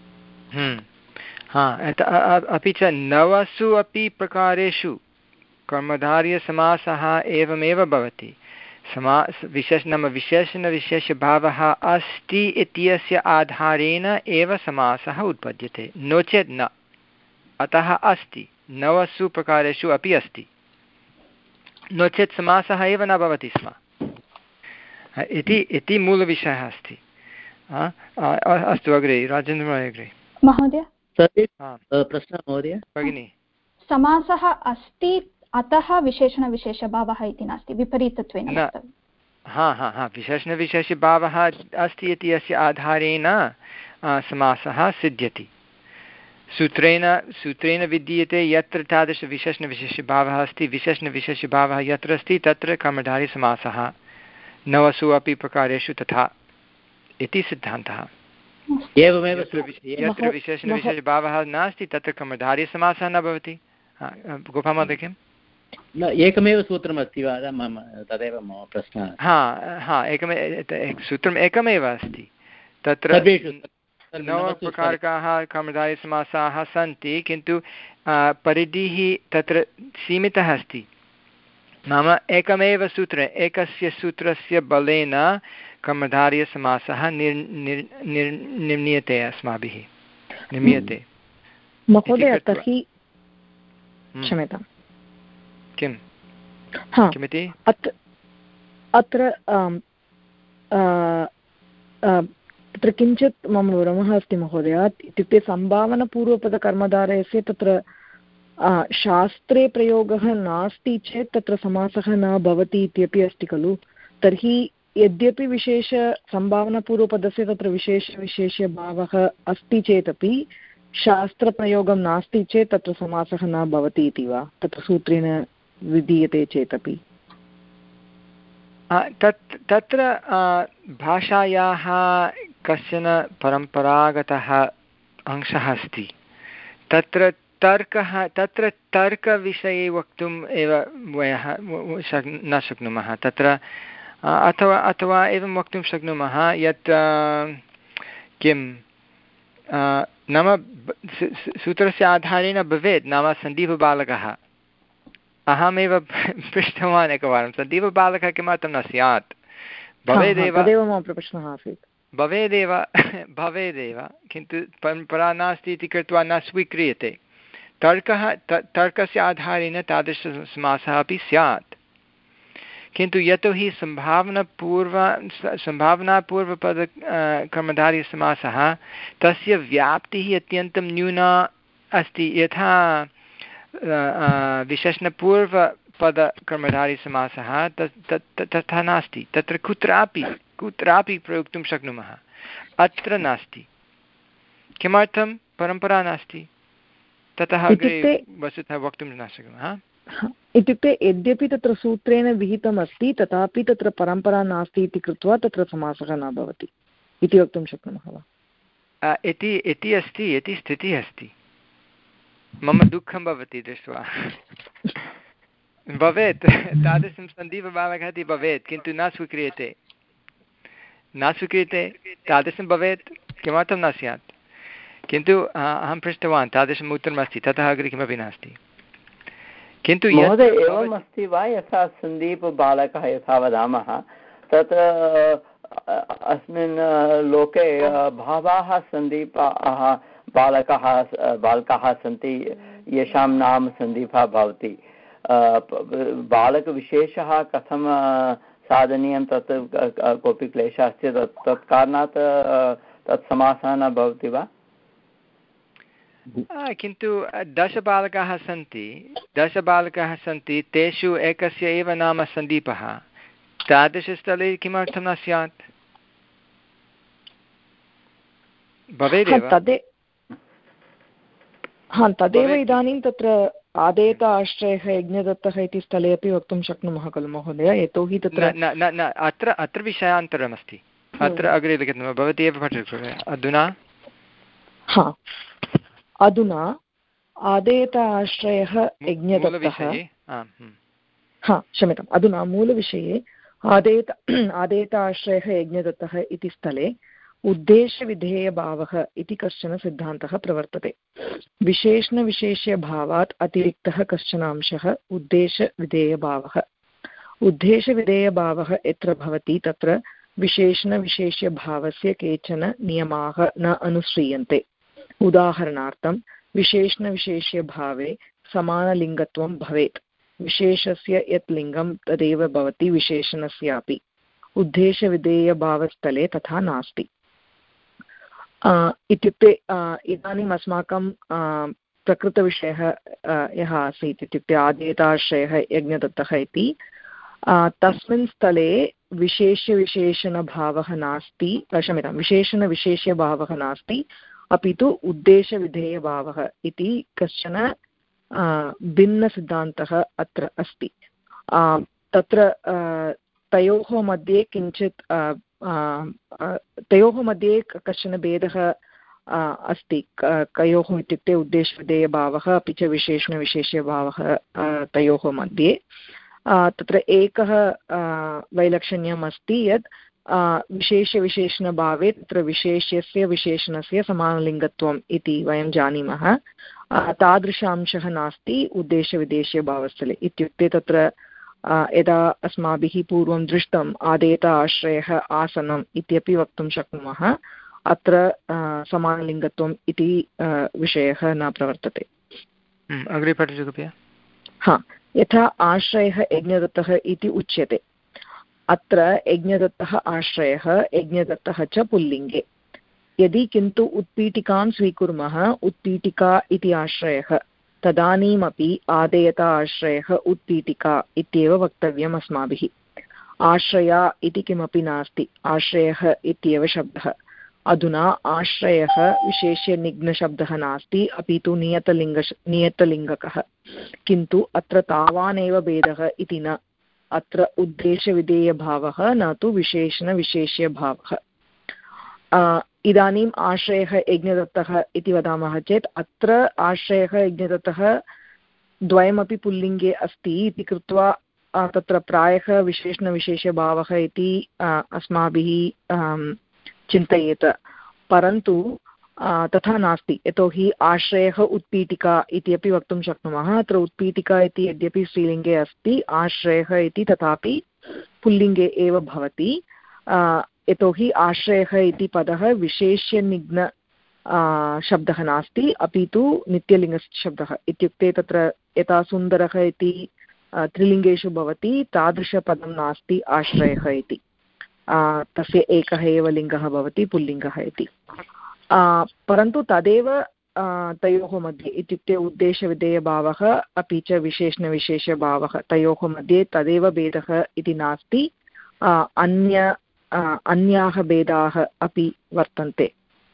हा, अपि च नवसु अपि प्रकारेषु कर्मधारयसमासः एवमेव भवति। समा विशेष नाम विशेषणविशेषभावः अस्ति इत्यस्य आधारेण एव समासः उत्पद्यते, नो चेत् न। अतः अस्ति, नवसु प्रकारेषु अपि अस्ति, नो चेत् समासः एव न भवति स्म इति इति मूलविषयः अस्ति। अस्तु, अग्रे राजेन्द्रमहोदय। अग्रे महोदय प्रश्नः महोदय। भगिनि, समासः अस्ति अतः विशेषणविशेषभावः इति नास्ति, विपरीतत्वेन न। हा हा हा विशेषणविशेषभावः अस्ति इति अस्य आधारेण समासः सिद्ध्यति। सूत्रेण सूत्रेण विधीयते यत्र तादृशविशेषणविशेषभावः अस्ति। विशेषणविशेषभावः यत्र अस्ति तत्र कर्मधारयसमासः नवसु अपि प्रकारेषु तथा इति सिद्धान्तः। एवमेव यत्र विशेषणविशेषभावः नास्ति तत्र कर्मधारयसमासः न भवति। गोपामहोदय किम्? न, एकमेव सूत्रमस्ति वा? तदेव मम प्रश्नः। हा हा एकमेव सूत्रम् एकमेव अस्ति। तत्र नवप्रकारकाः कर्मधारयसमासाः सन्ति, किन्तु परिधिः तत्र सीमितः अस्ति। नाम एकमेव सूत्रे एकस्य सूत्रस्य बलेन कर्मधारयसमासः निर् निर् निर् निर्मीयते अस्माभिः निर्मीयते। महोदय, तर्हि क्षम्यताम्, किं किमिति? अत्र तत्र किञ्चित् मम विरमः अस्ति महोदय। इत्युक्ते सम्भावनपूर्वपदकर्मधारयस्य तत्र शास्त्रे प्रयोगः नास्ति चेत् तत्र समासः न भवति इत्यपि अस्ति खलु। तर्हि यद्यपि विशेषसम्भावनापूर्वपदस्य तत्र विशेषविशेष्यभावः अस्ति चेदपि शास्त्रप्रयोगं नास्ति चेत् तत्र समासः न भवति इति वा तत्र सूत्रेण विधीयते चेदपि? तत् तत्र भाषायाः कश्चन परम्परागतः अंशः अस्ति। तत्र तर्कः तत्र तर्कविषये वक्तुम् एव वयः न शक्नुमः तत्र अथवा अथवा एवं वक्तुं शक्नुमः यत् किं नाम सूत्रस्य आधारेण भवेत् नाम सन्दीपबालकः अहमेव पृष्टवान् एकवारं सन्दीपबालकः किमर्थं न स्यात् भवेदेव तदेव मम प्रश्नः आसीत् भवेदेव भवेदेव किन्तु परम्परा नास्ति इति कृत्वा न स्वीक्रियते। तर्कः तर्कस्य आधारेण तादृशसमासः अपि स्यात् किन्तु यतोहि सम्भावनापूर्व सम्भावनापूर्वपद कर्मधारयसमासः तस्य व्याप्तिः अत्यन्तं न्यूना अस्ति यथा विशेषणपूर्वपदकर्मधारयसमासः तथा नास्ति। तत्र कुत्रापि कुत्रापि प्रयोक्तुं शक्नुमः अत्र नास्ति। किमर्थं? परम्परा नास्ति। ततः अग्रे वस्तुतः वक्तुं न शक्नुमः। इत्युक्ते यद्यपि तत्र सूत्रेण विहितमस्ति तथापि तत्र परम्परा नास्ति इति कृत्वा तत्र समासः न भवति इति वक्तुं शक्नुमः वा? इति इति अस्ति इति स्थितिः अस्ति। मम दुःखं भवति दृष्ट्वा। भवेत् तादृशं सन्दीपबालकः इति भवेत् किन्तु न स्वीक्रियते न स्वीक्रियते तादृशं भवेत् किमर्थं न स्यात् किन्तु अहं पृष्टवान् तादृशम् उत्तरमस्ति ततः अग्रे किमपि नास्ति। किन्तु महोदय एवम् अस्ति वा यथा सन्दीपबालकः यथा वदामः तत्र अस्मिन् लोके बहवः सन्दीपाः बालकाः बालकाः सन्ति येषां नाम सन्दीपः भवति। बालकविशेषः कथं साधनीयं तत् कोऽपि क्लेशः अस्ति तत् तत् कारणात् तत् समासः न भवति वा? किन्तु दशबालकाः सन्ति दशबालकाः सन्ति तेषु एकस्य एव नाम सन्दीपः तादृशस्थले किमर्थं न स्यात्? भवेदेव। हा तदेव इदानीं तत्र आदेत आश्रयः यज्ञदत्तः इति स्थले अपि वक्तुं शक्नुमः खलु महोदय यतोहि तत्र न न न अत्र अत्र विषयान्तरमस्ति अत्र अग्रे लिखितं भवती एव पठतु अधुना। हा अधुना आदेत आश्रयः यज्ञदत्तः हा क्षम्यताम् अधुना मूलविषये आदेत आदेत आश्रयः यज्ञदत्तः इति स्थले उद्देशविधेयभावः इति कश्चन सिद्धान्तः प्रवर्तते। विशेषणविशेष्यभावात् अतिरिक्तः कश्चन अंशः उद्देशविधेयभावः। उद्देशविधेयभावः यत्र भवति तत्र विशेषणविशेष्यभावस्य केचन नियमाः न अनुसृयन्ते। उदाहरणार्थं विशेषणविशेष्यभावे समानलिङ्गत्वं भवेत्। विशेषस्य यत् लिङ्गं तदेव भवति विशेषणस्यापि। उद्देशविधेयभावस्थले तथा नास्ति। इत्युक्ते इदानीम् अस्माकं प्रकृतविषयः यः आसीत् इत्युक्ते आदेताश्रयः यज्ञदत्तः इति तस्मिन् स्थले विशेष्यविशेषणभावः नास्ति क्षम्यतां विशेषणविशेष्यभावः नास्ति अपि तु उद्देशविधेयभावः इति कश्चन भिन्नसिद्धान्तः अत्र अस्ति। तत्र तयोः मध्ये किञ्चित् तयोः मध्ये कश्चन भेदः अस्ति। कयोः इत्युक्ते उद्देशविधेयभावः अपि च विशेषणविशेष्यभावः तयोः मध्ये। तत्र एकः वैलक्षण्यम् अस्ति यत् विशेषविशेषणभावे तत्र विशेष्यस्य विशेषणस्य समानलिङ्गत्वम् इति वयं जानीमः। तादृश अंशः नास्ति उद्देशविदेशीयभावस्थले। इत्युक्ते तत्र यदा अस्माभिः पूर्वं दृष्टम् आदेत आश्रयः आसनम् इत्यपि वक्तुं शक्नुमः अत्र समानलिङ्गत्वम् इति विषयः न प्रवर्तते। अग्रे पठतु कृपया। हा यथा आश्रयः यज्ञदत्तः इति उच्यते अत्र यज्ञदत्तः आश्रयः यज्ञदत्तः च पुल्लिङ्गे। यदि किन्तु उत्पीठिकां स्वीकुर्मः उत्पीठिका इति आश्रयः तदानीमपि आदेयता आश्रयः उत्पीठिका इत्येव वक्तव्यम् अस्माभिः। आश्रया इति किमपि नास्ति, आश्रयः इत्येव शब्दः। अधुना आश्रयः विशेष्यनिघ्नशब्दः नास्ति, अपि तु नियतलिङ्ग नियतलिङ्गकः। किन्तु अत्र तावानेव भेदः इति न, अत्र उद्देशविधेयभावः न तु विशेषणविशेष्यभावः। इदानीम् आश्रयः यज्ञदत्तः इति वदामः चेत् अत्र आश्रयः यज्ञदत्तः द्वयमपि पुल्लिङ्गे अस्ति इति कृत्वा तत्र प्रायः विशेषणविशेषभावः इति अस्माभिः चिन्तयेत, परन्तु तथा नास्ति, यतोहि आश्रयः उत्पीठिका इति अपि वक्तुं शक्नुमः। अत्र उत्पीठिका इति यद्यपि स्त्रीलिङ्गे अस्ति, आश्रयः इति तथापि पुल्लिङ्गे एव भवति, यतोहि आश्रयः इति पदः विशेष्यनिघ्न शब्दः नास्ति, अपि तु नित्यलिङ्गशब्दः। इत्युक्ते तत्र यथा सुन्दरः इति त्रिलिङ्गेषु भवति तादृशपदं नास्ति आश्रयः इति, तस्य एकः एव लिङ्गः भवति पुल्लिङ्गः इति। परन्तु तदेव तयोः मध्ये, इत्युक्ते उद्देशविधेयभावः अपि च विशेषणविशेषभावः, तयोः मध्ये तदेव भेदः इति नास्ति, अन्य अन्याः भेदाः अपि वर्तन्ते।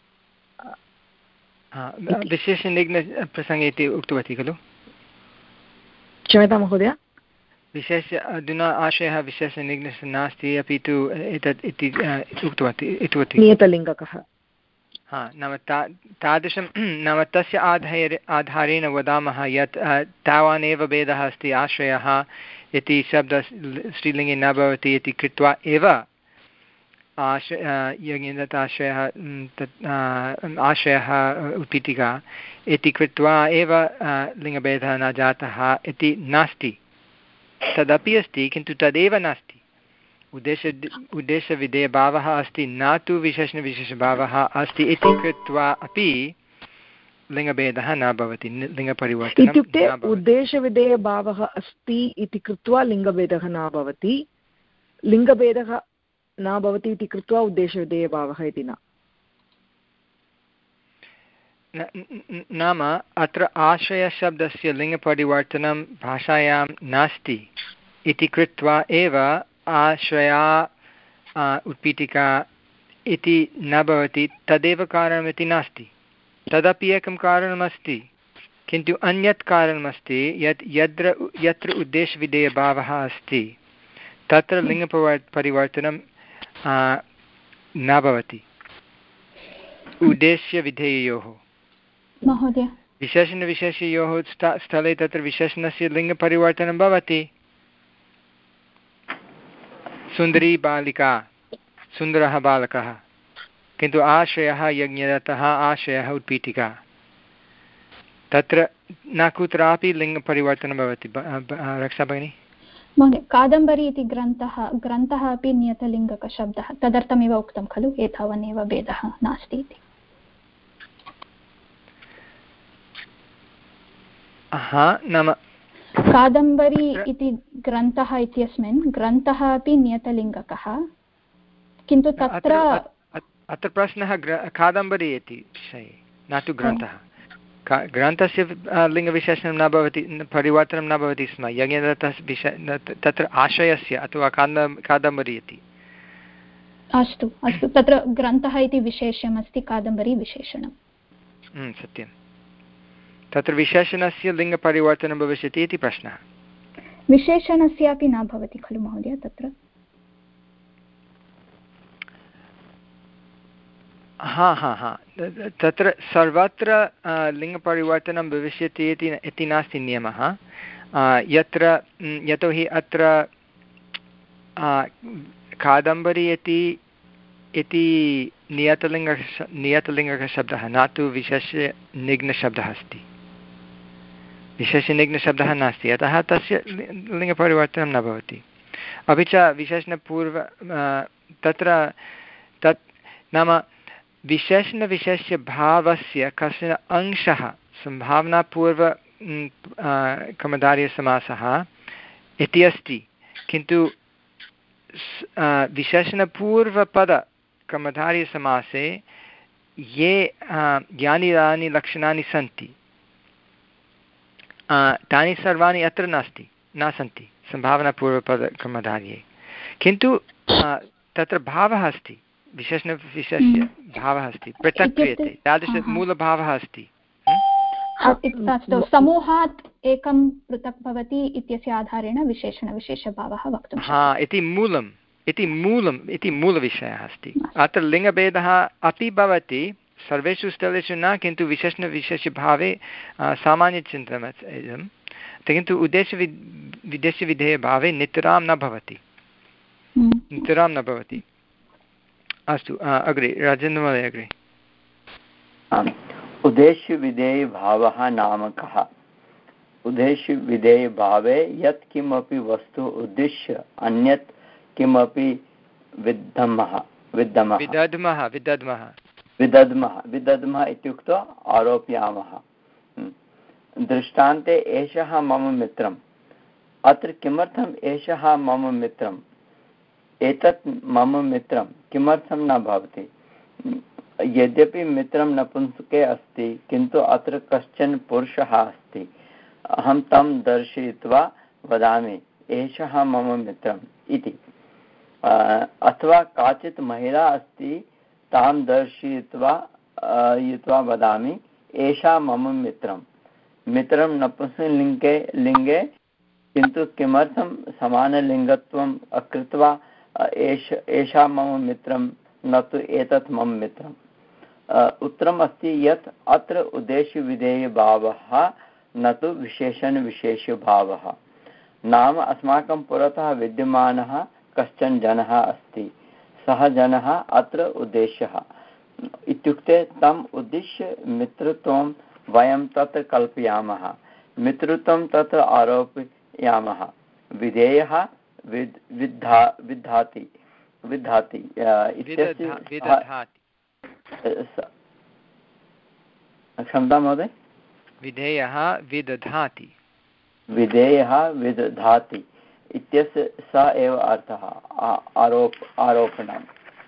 विशेषनिघ्नप्रसङ्गे इति उक्तवती खलु? क्षम्यतां महोदय, विशेष अधुना आशयः विशेषनिघ्नः नास्ति, अपि तु एतत् इति उक्तवती इति नियतलिङ्गकः। हा, नाम ता तादृशं नाम तस्य आधारे आधारेण वदामः यत् तावानेव भेदः अस्ति, आश्रयः इति शब्दः स्त्रीलिङ्गे न भवति इति कृत्वा एव आश यज्ञदत्त आश्रयः तत् आश्रयः उत्पीठिका इति कृत्वा एव लिङ्गभेदः न जातः इति नास्ति। तदपि अस्ति, किन्तु तदेव नास्ति। उद्देश उद्देशविधेयभावः अस्ति, न तु विशेषणविशेषभावः अस्ति इति कृत्वा अपि लिङ्गभेदः न भवति, लिङ्गपरिवर्तनम् इत्युक्ते उद्देशविधेयभावः अस्ति इति कृत्वा लिङ्गभेदः न भवति, लिङ्गभेदः न भवति इति कृत्वा उद्देशविधेयभावः इति न। नाम अत्र आश्रयशब्दस्य लिङ्गपरिवर्तनं भाषायां नास्ति इति कृत्वा एव आश्रया उत्पीठिका इति न भवति, तदेव कारणमिति नास्ति। तदपि एकं कारणमस्ति, किन्तु अन्यत् कारणमस्ति यत् यत्र यत्र उद्देशविधेयभावः अस्ति तत्र लिङ्गपरिवर् परिवर्तनं न भवति उद्देश्यविधेययोः। महोदय, विशेषणविशेषयोः स्थले तत्र विशेषणस्य लिङ्गपरिवर्तनं भवति। सुन्दरी बालिका, सुन्दरः बालकः, किन्तु आश्रयः यज्ञदत्तः, आश्रयः उत्पीठिका, तत्र न कुत्रापि लिङ्गपरिवर्तनं भवति। रक्षा भगिनी? महोदय, कादम्बरी इति ग्रन्थः ग्रन्थः अपि नियतलिङ्गकशब्दः, तदर्थमेव उक्तं खलु एतावन्नेव भेदः नास्ति इति। हा, नाम कादम्बरी इति ग्रन्थः इत्यस्मिन् ग्रन्थः अपि नियतलिङ्गकः, किन्तु तत्र अत्र प्रश्नः कादम्बरी इति विषये, न तु ग्रन्थः। ग्रन्थस्य लिङ्गविशेषणं न भवति, परिवर्तनं न भवति स्म। यज्ञदत्तस्य विषय तत्र आशयस्य अथवा काद कादम्बरी इति। अस्तु अस्तु, तत्र ग्रन्थः इति विशेषणमस्ति, कादम्बरी विशेषणं। सत्यं, तत्र विशेषणस्य लिङ्गपरिवर्तनं भविष्यति इति प्रश्नः। विशेषणस्यापि न भवति खलु महोदय तत्र? हा हा हा तत्र सर्वत्र लिङ्गपरिवर्तनं भविष्यति इति इति नास्ति नियमः। यत्र यतोहि अत्र कादम्बरी इति इति नियतलिङ्ग नियतलिङ्गकशब्दः, न तु विशेषनिघ्नशब्दः अस्ति। विशेषनिघ्नशब्दः नास्ति, अतः तस्य लिङ्गपरिवर्तनं न भवति। अपि च विशेषणपूर्व तत्र तत् नाम विशेषणविशेष्यभावस्य कश्चन अंशः सम्भावनापूर्व कर्मधारयसमासः इति अस्ति, किन्तु विशेषणपूर्वपदकर्मधारयसमासे ये यानि यानि लक्षणानि सन्ति तानि सर्वाणि अत्र नास्ति न सन्ति सम्भावनापूर्वपदकर्मधारये, किन्तु तत्र भावः अस्ति, विशेषणविशेष्य भावः अस्ति, पृथक् क्रियते, तादृशमूलभावः अस्ति। अस्तु, समूहात् एकं पृथक् भवति इत्यस्य आधारेण विशेषणविशेषभावः वक्तुं हा इति मूलम् इति मूलम् इति मूलविषयः अस्ति। अत्र लिङ्गभेदः अपि भवति सर्वेषु स्थलेषु न, किन्तु विशेषणविशेषभावे सामान्यचिन्तनम् इदं, किन्तु उद्देश्यवि विदेशविधेयभावे नितरां न भवति, नितरां न भवति। अस्तु, अग्रे राजेन्द्रमहोदय अग्रे। उद्देश्यविधेयभावः नाम कः? उद्देश्यविधेयभावे यत् किमपि वस्तु उद्दिश्य अन्यत् किमपि विद्मः विद्मः विदद्मः विदद्मः विदद्मः विदद्मः इत्युक्ते आरोपयामः। दृष्टान्ते एषः मम मित्रम्। अत्र किमर्थम् एषः मम मित्रम्, एतत् मम मित्रं किमर्थं न भवति? यद्यपि मित्रं नपुंसके अस्ति, किन्तु अत्र कश्चन पुरुषः अस्ति, अहं तं दर्शयित्वा वदामि एषः मम मित्रम् इति। अथवा काचित् महिला अस्ति, तां दर्शयित्वा यित्वा वदामि एषा मम मित्रं। मित्रं नपुंसकलिङ्गे लिङ्गे, किन्तु किमर्थं समानलिङ्गत्वम् अकृत्वा एष एषा मम मित्रं न तु एतत् मम मित्रम्? उत्तरम् अस्ति यत् अत्र उद्देश्यविधेयभावः न तु विशेषणविशेष्यभावः। नाम अस्माकं पुरतः विद्यमानः कश्चन जनः अस्ति, सः जनः अत्र उद्देश्यः इत्युक्ते तम् उद्दिश्य मित्रत्वं वयं तत्र कल्पयामः, मित्रत्वं तत्र आरोपयामः। विधेयः विद् विद्धा विद्धाति विद्धाति क्षमता महोदय। विधेयः विदधाति विधेयः विदधाति इत्यस्य स एव अर्थः, आरोप आरोपणम्।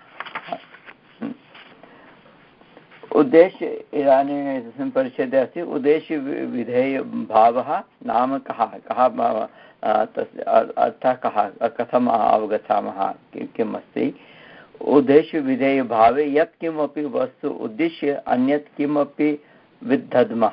उद्देश्य इदानीं परिच्छेदे अस्ति उद्देश्यविधेयभावः नाम कः कः तस्य अर्थः कः, कथम् अवगच्छामः, किम् अस्ति? उद्देश्यविधेयभावे यत् किमपि वस्तु उद्दिश्य अन्यत् किमपि विदद्मः।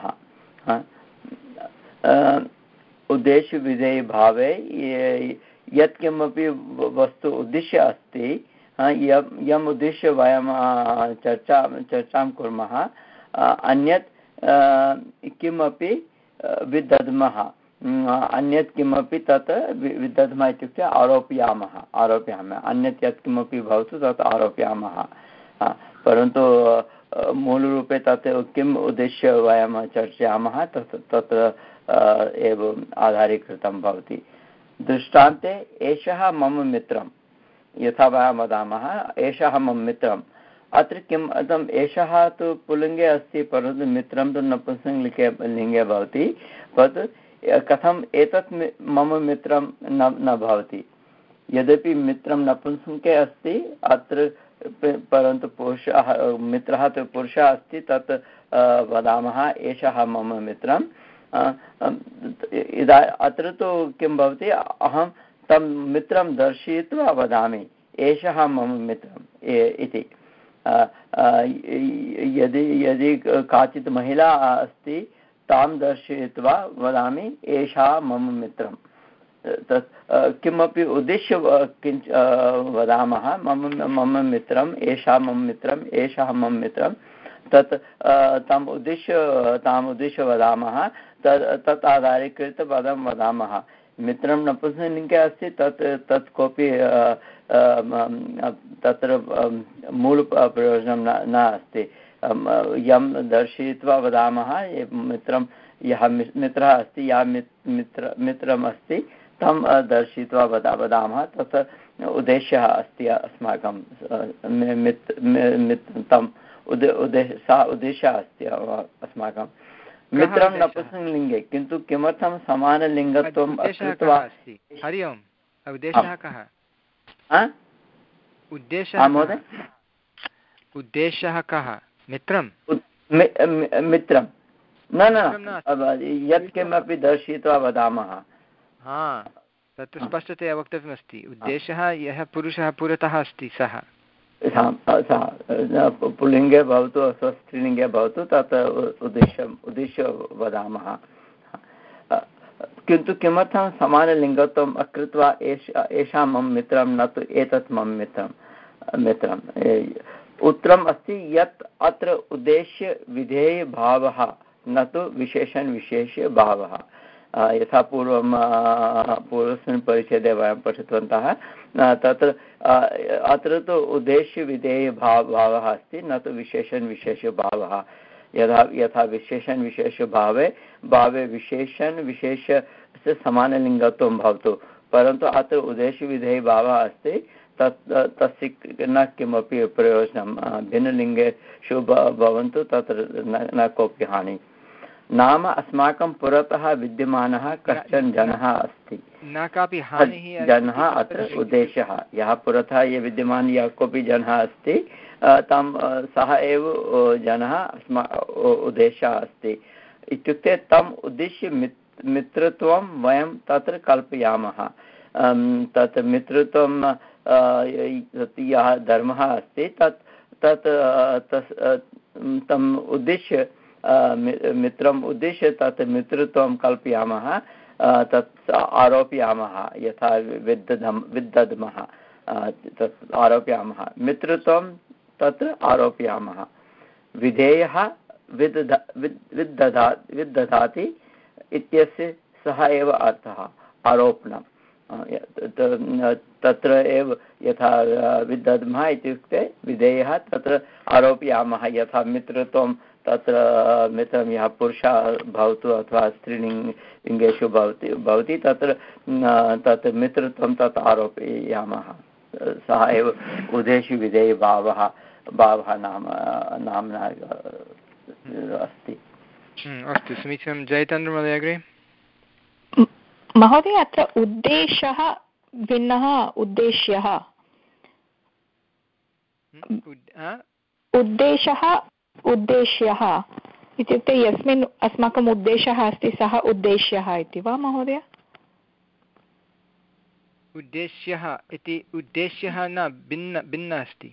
उद्देश्यविधेयभावे यत् किमपि वस्तु उद्दिश्य अस्ति, यम् उद्दिश्य वयं चर्चा चर्चां कुर्मः, अन्यत् किमपि विदद्मः, अन्यत् किमपि तत् विदद्मः इत्युक्ते आरोपयामः आरोपयामः अन्यत् यत् किमपि भवतु तत् आरोपयामः। परन्तु मूलरूपे तत् किम् उद्दिश्य वयं चर्चयामः तत् तत्र एव आधारीकृतं भवति। दृष्टान्ते एषः मम मित्रं, यथा वयं वदामः एषः मम मित्रम्, अत्र किम् अर्थम्? एषः तु पुल्लिङ्गे अस्ति, परन्तु मित्रं तु नपुंसकलिङ्गे लिङ्गे भवति, परन्तु कथम् एतत् मम मित्रं न न भवति? यद्यपि मित्रं नपुंसके अस्ति अत्र, परन्तु पुरुषः मित्रः तु पुरुषः अस्ति, तत् वदामः एषः मम मित्रं। इदा अत्र तु किं भवति? अहं तं मित्रं दर्शयित्वा वदामि एषः मम मित्रम् इति। यदि यदि काचित् महिला अस्ति, तां दर्शयित्वा वदामि एषा मम मित्रं। तत् किमपि उद्दिश्य किञ्च वदामः मम मम मित्रम्, एषा मम मित्रम्, एषः मम मित्रं, तत् तम् उद्दिश्य ताम् उद्दिश्य वदामः, तत् तत् आधारीकृत्य पदं वदामः। मित्रं नपुंसकलिङ्गे अस्ति, तत् तत् कोऽपि तत्र मूलप्रयोजनं न न अस्ति। यं दर्शयित्वा वदामः मित्रं, यः मित्रः अस्ति, या मित्र मित्रम् अस्ति तं दर्शयित्वा वदा वदामः, तत् उद्देश्यः अस्ति अस्माकं तं उद् उद्देश्य सा उद्देश्यः अस्ति अस्माकं। मित्रं नपुंसकलिङ्गे, किन्तु किमर्थं समानलिङ्गत्वम् अकृत्वा? हरि ओम्, उद्देश्यः कः? उद्देश्यः महोदय, उद्देश्यः कः? मित्रं मित्रं न न यत् किमपि दर्शयित्वा वदामः। तत्र स्पष्टतया वक्तव्यमस्ति उद्देशः यः पुरुषः पुरतः अस्ति सः पुल्लिङ्गे भवतु अथवा स्त्रीलिङ्गे भवतु तत् उद्देश्यम् उद्देश्य वदामः। किन्तु किमर्थं समानलिङ्गत्वम् अकृत्वा एष एषा मम मित्रं न तु एतत् मम मित्रं मित्रम् उत्तरम् अस्ति यत् अत्र उद्देश्यविधेयभावः न तु विशेषणविशेष्यभावः। यथा पूर्वं पूर्वस्मिन् परिच्छेदे वयं पठितवन्तः तत्र अत्र तु उद्देश्यविधेयभावः अस्ति न तु विशेषणविशेष्यभावः। यथा यथा विशेषणविशेष्यभावे भावे विशेषणविशेषस्य समानलिङ्गत्वं भवतु, परन्तु अत्र उद्देश्यविधेयभावः अस्ति तत् तस्य न किमपि प्रयोजनं। भिन्नलिङ्गेषु भवन्तु तत्र न कोऽपि हानिः। नाम अस्माकं पुरतः विद्यमानः कश्चन जनः अस्ति, न कापि हानिः। जनः अत्र उद्देश्यः, यः पुरतः ये विद्यमान यः कोऽपि जनः अस्ति तं सः एव जनः अस्मा उद्देश्यः अस्ति। इत्युक्ते तम् उद्दिश्य मित्रत्वं वयं तत्र कल्पयामः। तत् मित्रत्वं यः धर्मः अस्ति तत् तत् तम् उद्दिश्य मित्रम् उद्दिश्य तत् मित्रत्वं कल्पयामः, तत् आरोपयामः। यथा विद्दधम् विद्दद्मः तत् आरोपयामः, मित्रत्वं तत्र आरोपयामः। विधेयः विदधा विद्दधा विद्दधाति इत्यस्य सः एव अर्थः आरोपणं। तत्र एव यथा विदद्मः इत्युक्ते विधेयः तत्र आरोपयामः। यथा मित्रत्वं तत्र मित्रं यः पुरुषः भवतु अथवा स्त्रीलिङ्गेषु भवति भवति तत्र तत् मित्रत्वं तत् आरोपयामः। सः एव उद्देश्यविधेयभावः भावः नाम नाम्ना अस्ति। अस्तु, समीचीनं। जयचन्द्रमहोदय अग्रे। महोदय, अत्र उद्देशः भिन्नः उद्देश्यः। उद्देशः उद्देश्यः इत्युक्ते यस्मिन् अस्माकम् उद्देशः अस्ति सः उद्देश्यः इति वा महोदय? उद्देश्यः इति उद्देश्यः न भिन्न भिन्न अस्ति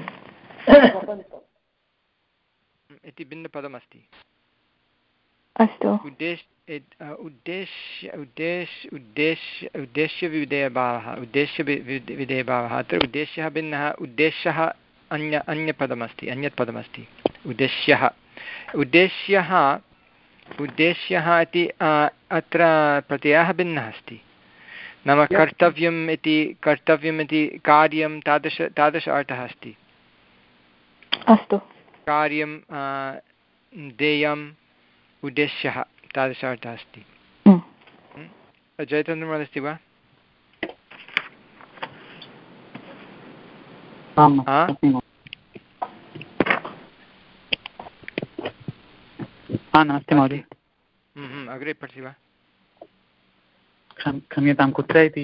इति भिन्नपदमस्ति। अस्तु। उद्देश्य उद्देश्य उद्देश्य उद्देश्य उद्देश्यविधेयभावः उद्देश्यविधेयभावः अत्र उद्देश्यः भिन्नः, उद्देश्यः अन्य अन्यपदमस्ति अन्यत् पदमस्ति उद्देश्यः। उद्देश्यः उद्देश्यः इति अत्र प्रत्ययः भिन्नः अस्ति। नाम कर्तव्यम् इति कर्तव्यम् इति कार्यं तादृश तादृश अर्थः अस्ति। अस्तु। कार्यं देयम् उद्देश्यः तादृश अर्थः अस्ति। जयचन्द्रमहोदय अस्ति वा? नास्ति महोदय। अग्रे पठति वा? क्षम्यतां, कुत्र इति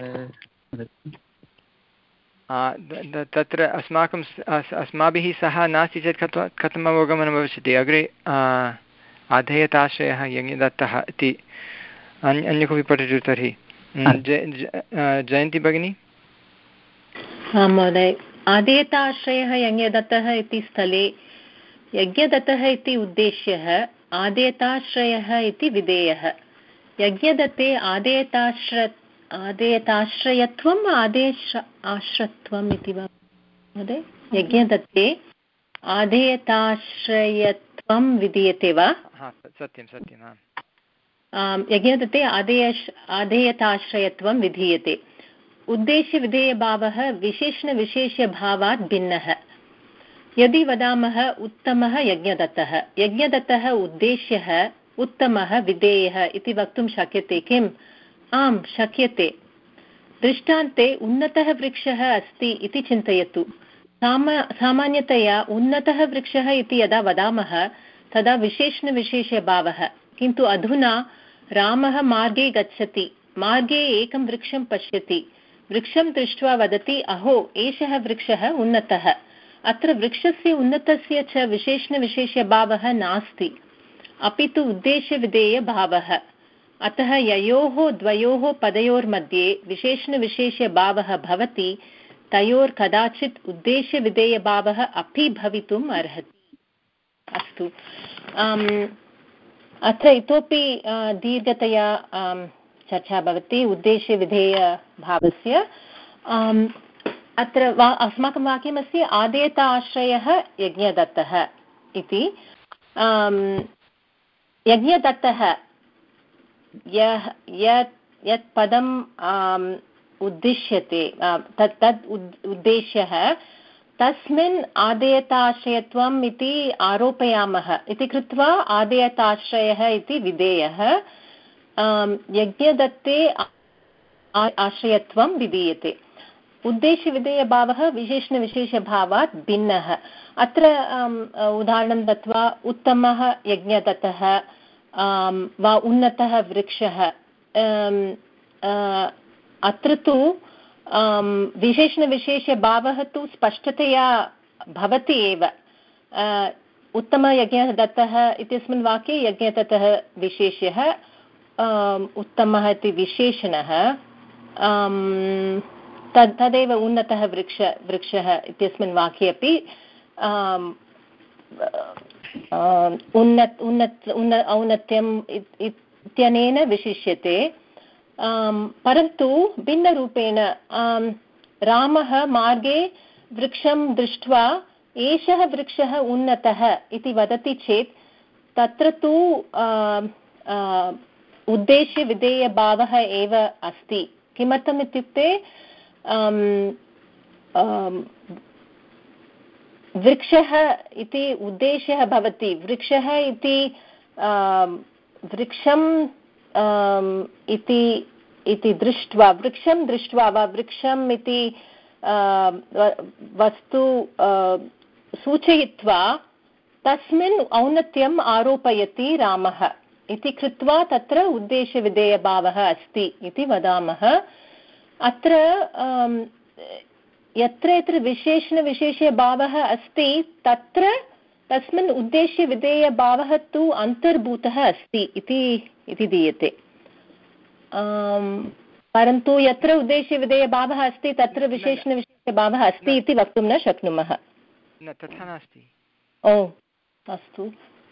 तत्र अस्माकं अस्माभिः सह नास्ति चेत् कथं कथम् अवगमनं भविष्यति? अग्रे आधेयताश्रयः यज्ञदत्तः इति अन्य अन्य कोऽपि पठतु तर्हि। जयन्ती भगिनी। आं महोदय, आदेयताश्रयः यज्ञदत्तः इति स्थले यज्ञदत्तः इति उद्देश्यः, आदेयताश्रयः इति विधेयः। यज्ञदत्ते आदेयताश्र आदेयताश्रयत्वम् आदेश आश्रत्वम् इति वा महोदय? यज्ञदत्ते आदेयताश्रयत्वं विधीयते वा? सत्यं सत्यं। यज्ञदत्ते आदेयश आदेयताश्रयत्वं विधीयते। उद्देश्यविधेयभावः विशेषणविशेष्यभावात् भिन्नः। यदि वदामः उत्तमः यज्ञदत्तः, यज्ञदत्तः उद्देश्यः, उत्तमः विधेयः इति वक्तुं शक्यते किम्? आम्, शक्यते। दृष्टान्ते उन्नतः वृक्षः अस्ति इति चिन्तयतु। साम सामान्यतया उन्नतः वृक्षः इति यदा वदामः तदा विशेषणविशेष्यभावः, किन्तु अधुना रामः मार्गे गच्छति, मार्गे एकं वृक्षं पश्यति, वृक्षं दृष्ट्वा वदति अहो एषः वृक्षः उन्नतः। अत्र वृक्षस्य उन्नतस्य च विशेषणविशेष्यभावः नास्ति, अपि तु उद्देश्यविधेयभावः। अतः ययोः द्वयोः पदयोर्मध्ये विशेषणविशेष्यभावः भवति तयोर् कदाचित् उद्देश्यविधेयभावः अपि भवितुम् अर्हति। अस्तु, अत्र इतोपि दीर्घतया चर्चा भवति उद्देश्यविधेयभावस्य। अत्र वा अस्माकं वाक्यमस्ति आदेयत आश्रयः यज्ञदत्तः इति। यज्ञदत्तः यः यत् यत् पदम् उद्दिश्यते तत् तद् उद्देश्यः तस्मिन् आदेयताश्रयत्वम् इति आरोपयामः इति कृत्वा आदेयताश्रयः इति विधेयः। यज्ञदत्ते आश्रयत्वं विधीयते। उद्देश्यविधेयभावः विशेषणविशेषभावात् भिन्नः। अत्र उदाहरणं दत्वा उत्तमः यज्ञदत्तः वा उन्नतः वृक्षः, अत्र तु विशेषणविशेषभावः तु स्पष्टतया भवति एव। उत्तमयज्ञदत्तः इत्यस्मिन् वाक्ये यज्ञदत्तः विशेष्यः, उत्तमः इति विशेषणः, तद् तदेव उन्नतः वृक्ष वृक्षः इत्यस्मिन् वाक्ये अपि उन्नत उन्नत उन्न औन्नत्यम् इत्यनेन विशिष्यते। परन्तु भिन्नरूपेण रामः मार्गे वृक्षं दृष्ट्वा एषः वृक्षः उन्नतः इति वदति चेत् तत्र तु उद्देश्यविधेयभावः एव अस्ति। किमर्थम् इत्युक्ते वृक्षः इति उद्देश्यः भवति। वृक्षः इति वृक्षं इति इति दृष्ट्वा वृक्षं दृष्ट्वा वा वृक्षम् इति वस्तु सूचयित्वा तस्मिन् औन्नत्यम् आरोपयति रामः इति कृत्वा तत्र उद्देश्यविधेयभावः अस्ति इति वदामः। अत्र यत्र यत्र विशेषणविशेषभावः अस्ति तत्र तस्मिन् उद्देश्यविधेयभावः तु अन्तर्भूतः अस्ति इति इति दीयते। परन्तु यत्र उद्देश्यविधेयभावः अस्ति तत्र विशेषणविशेषभावः अस्ति इति वक्तुं न शक्नुमः। न, तथा नास्ति। ओ अस्तु,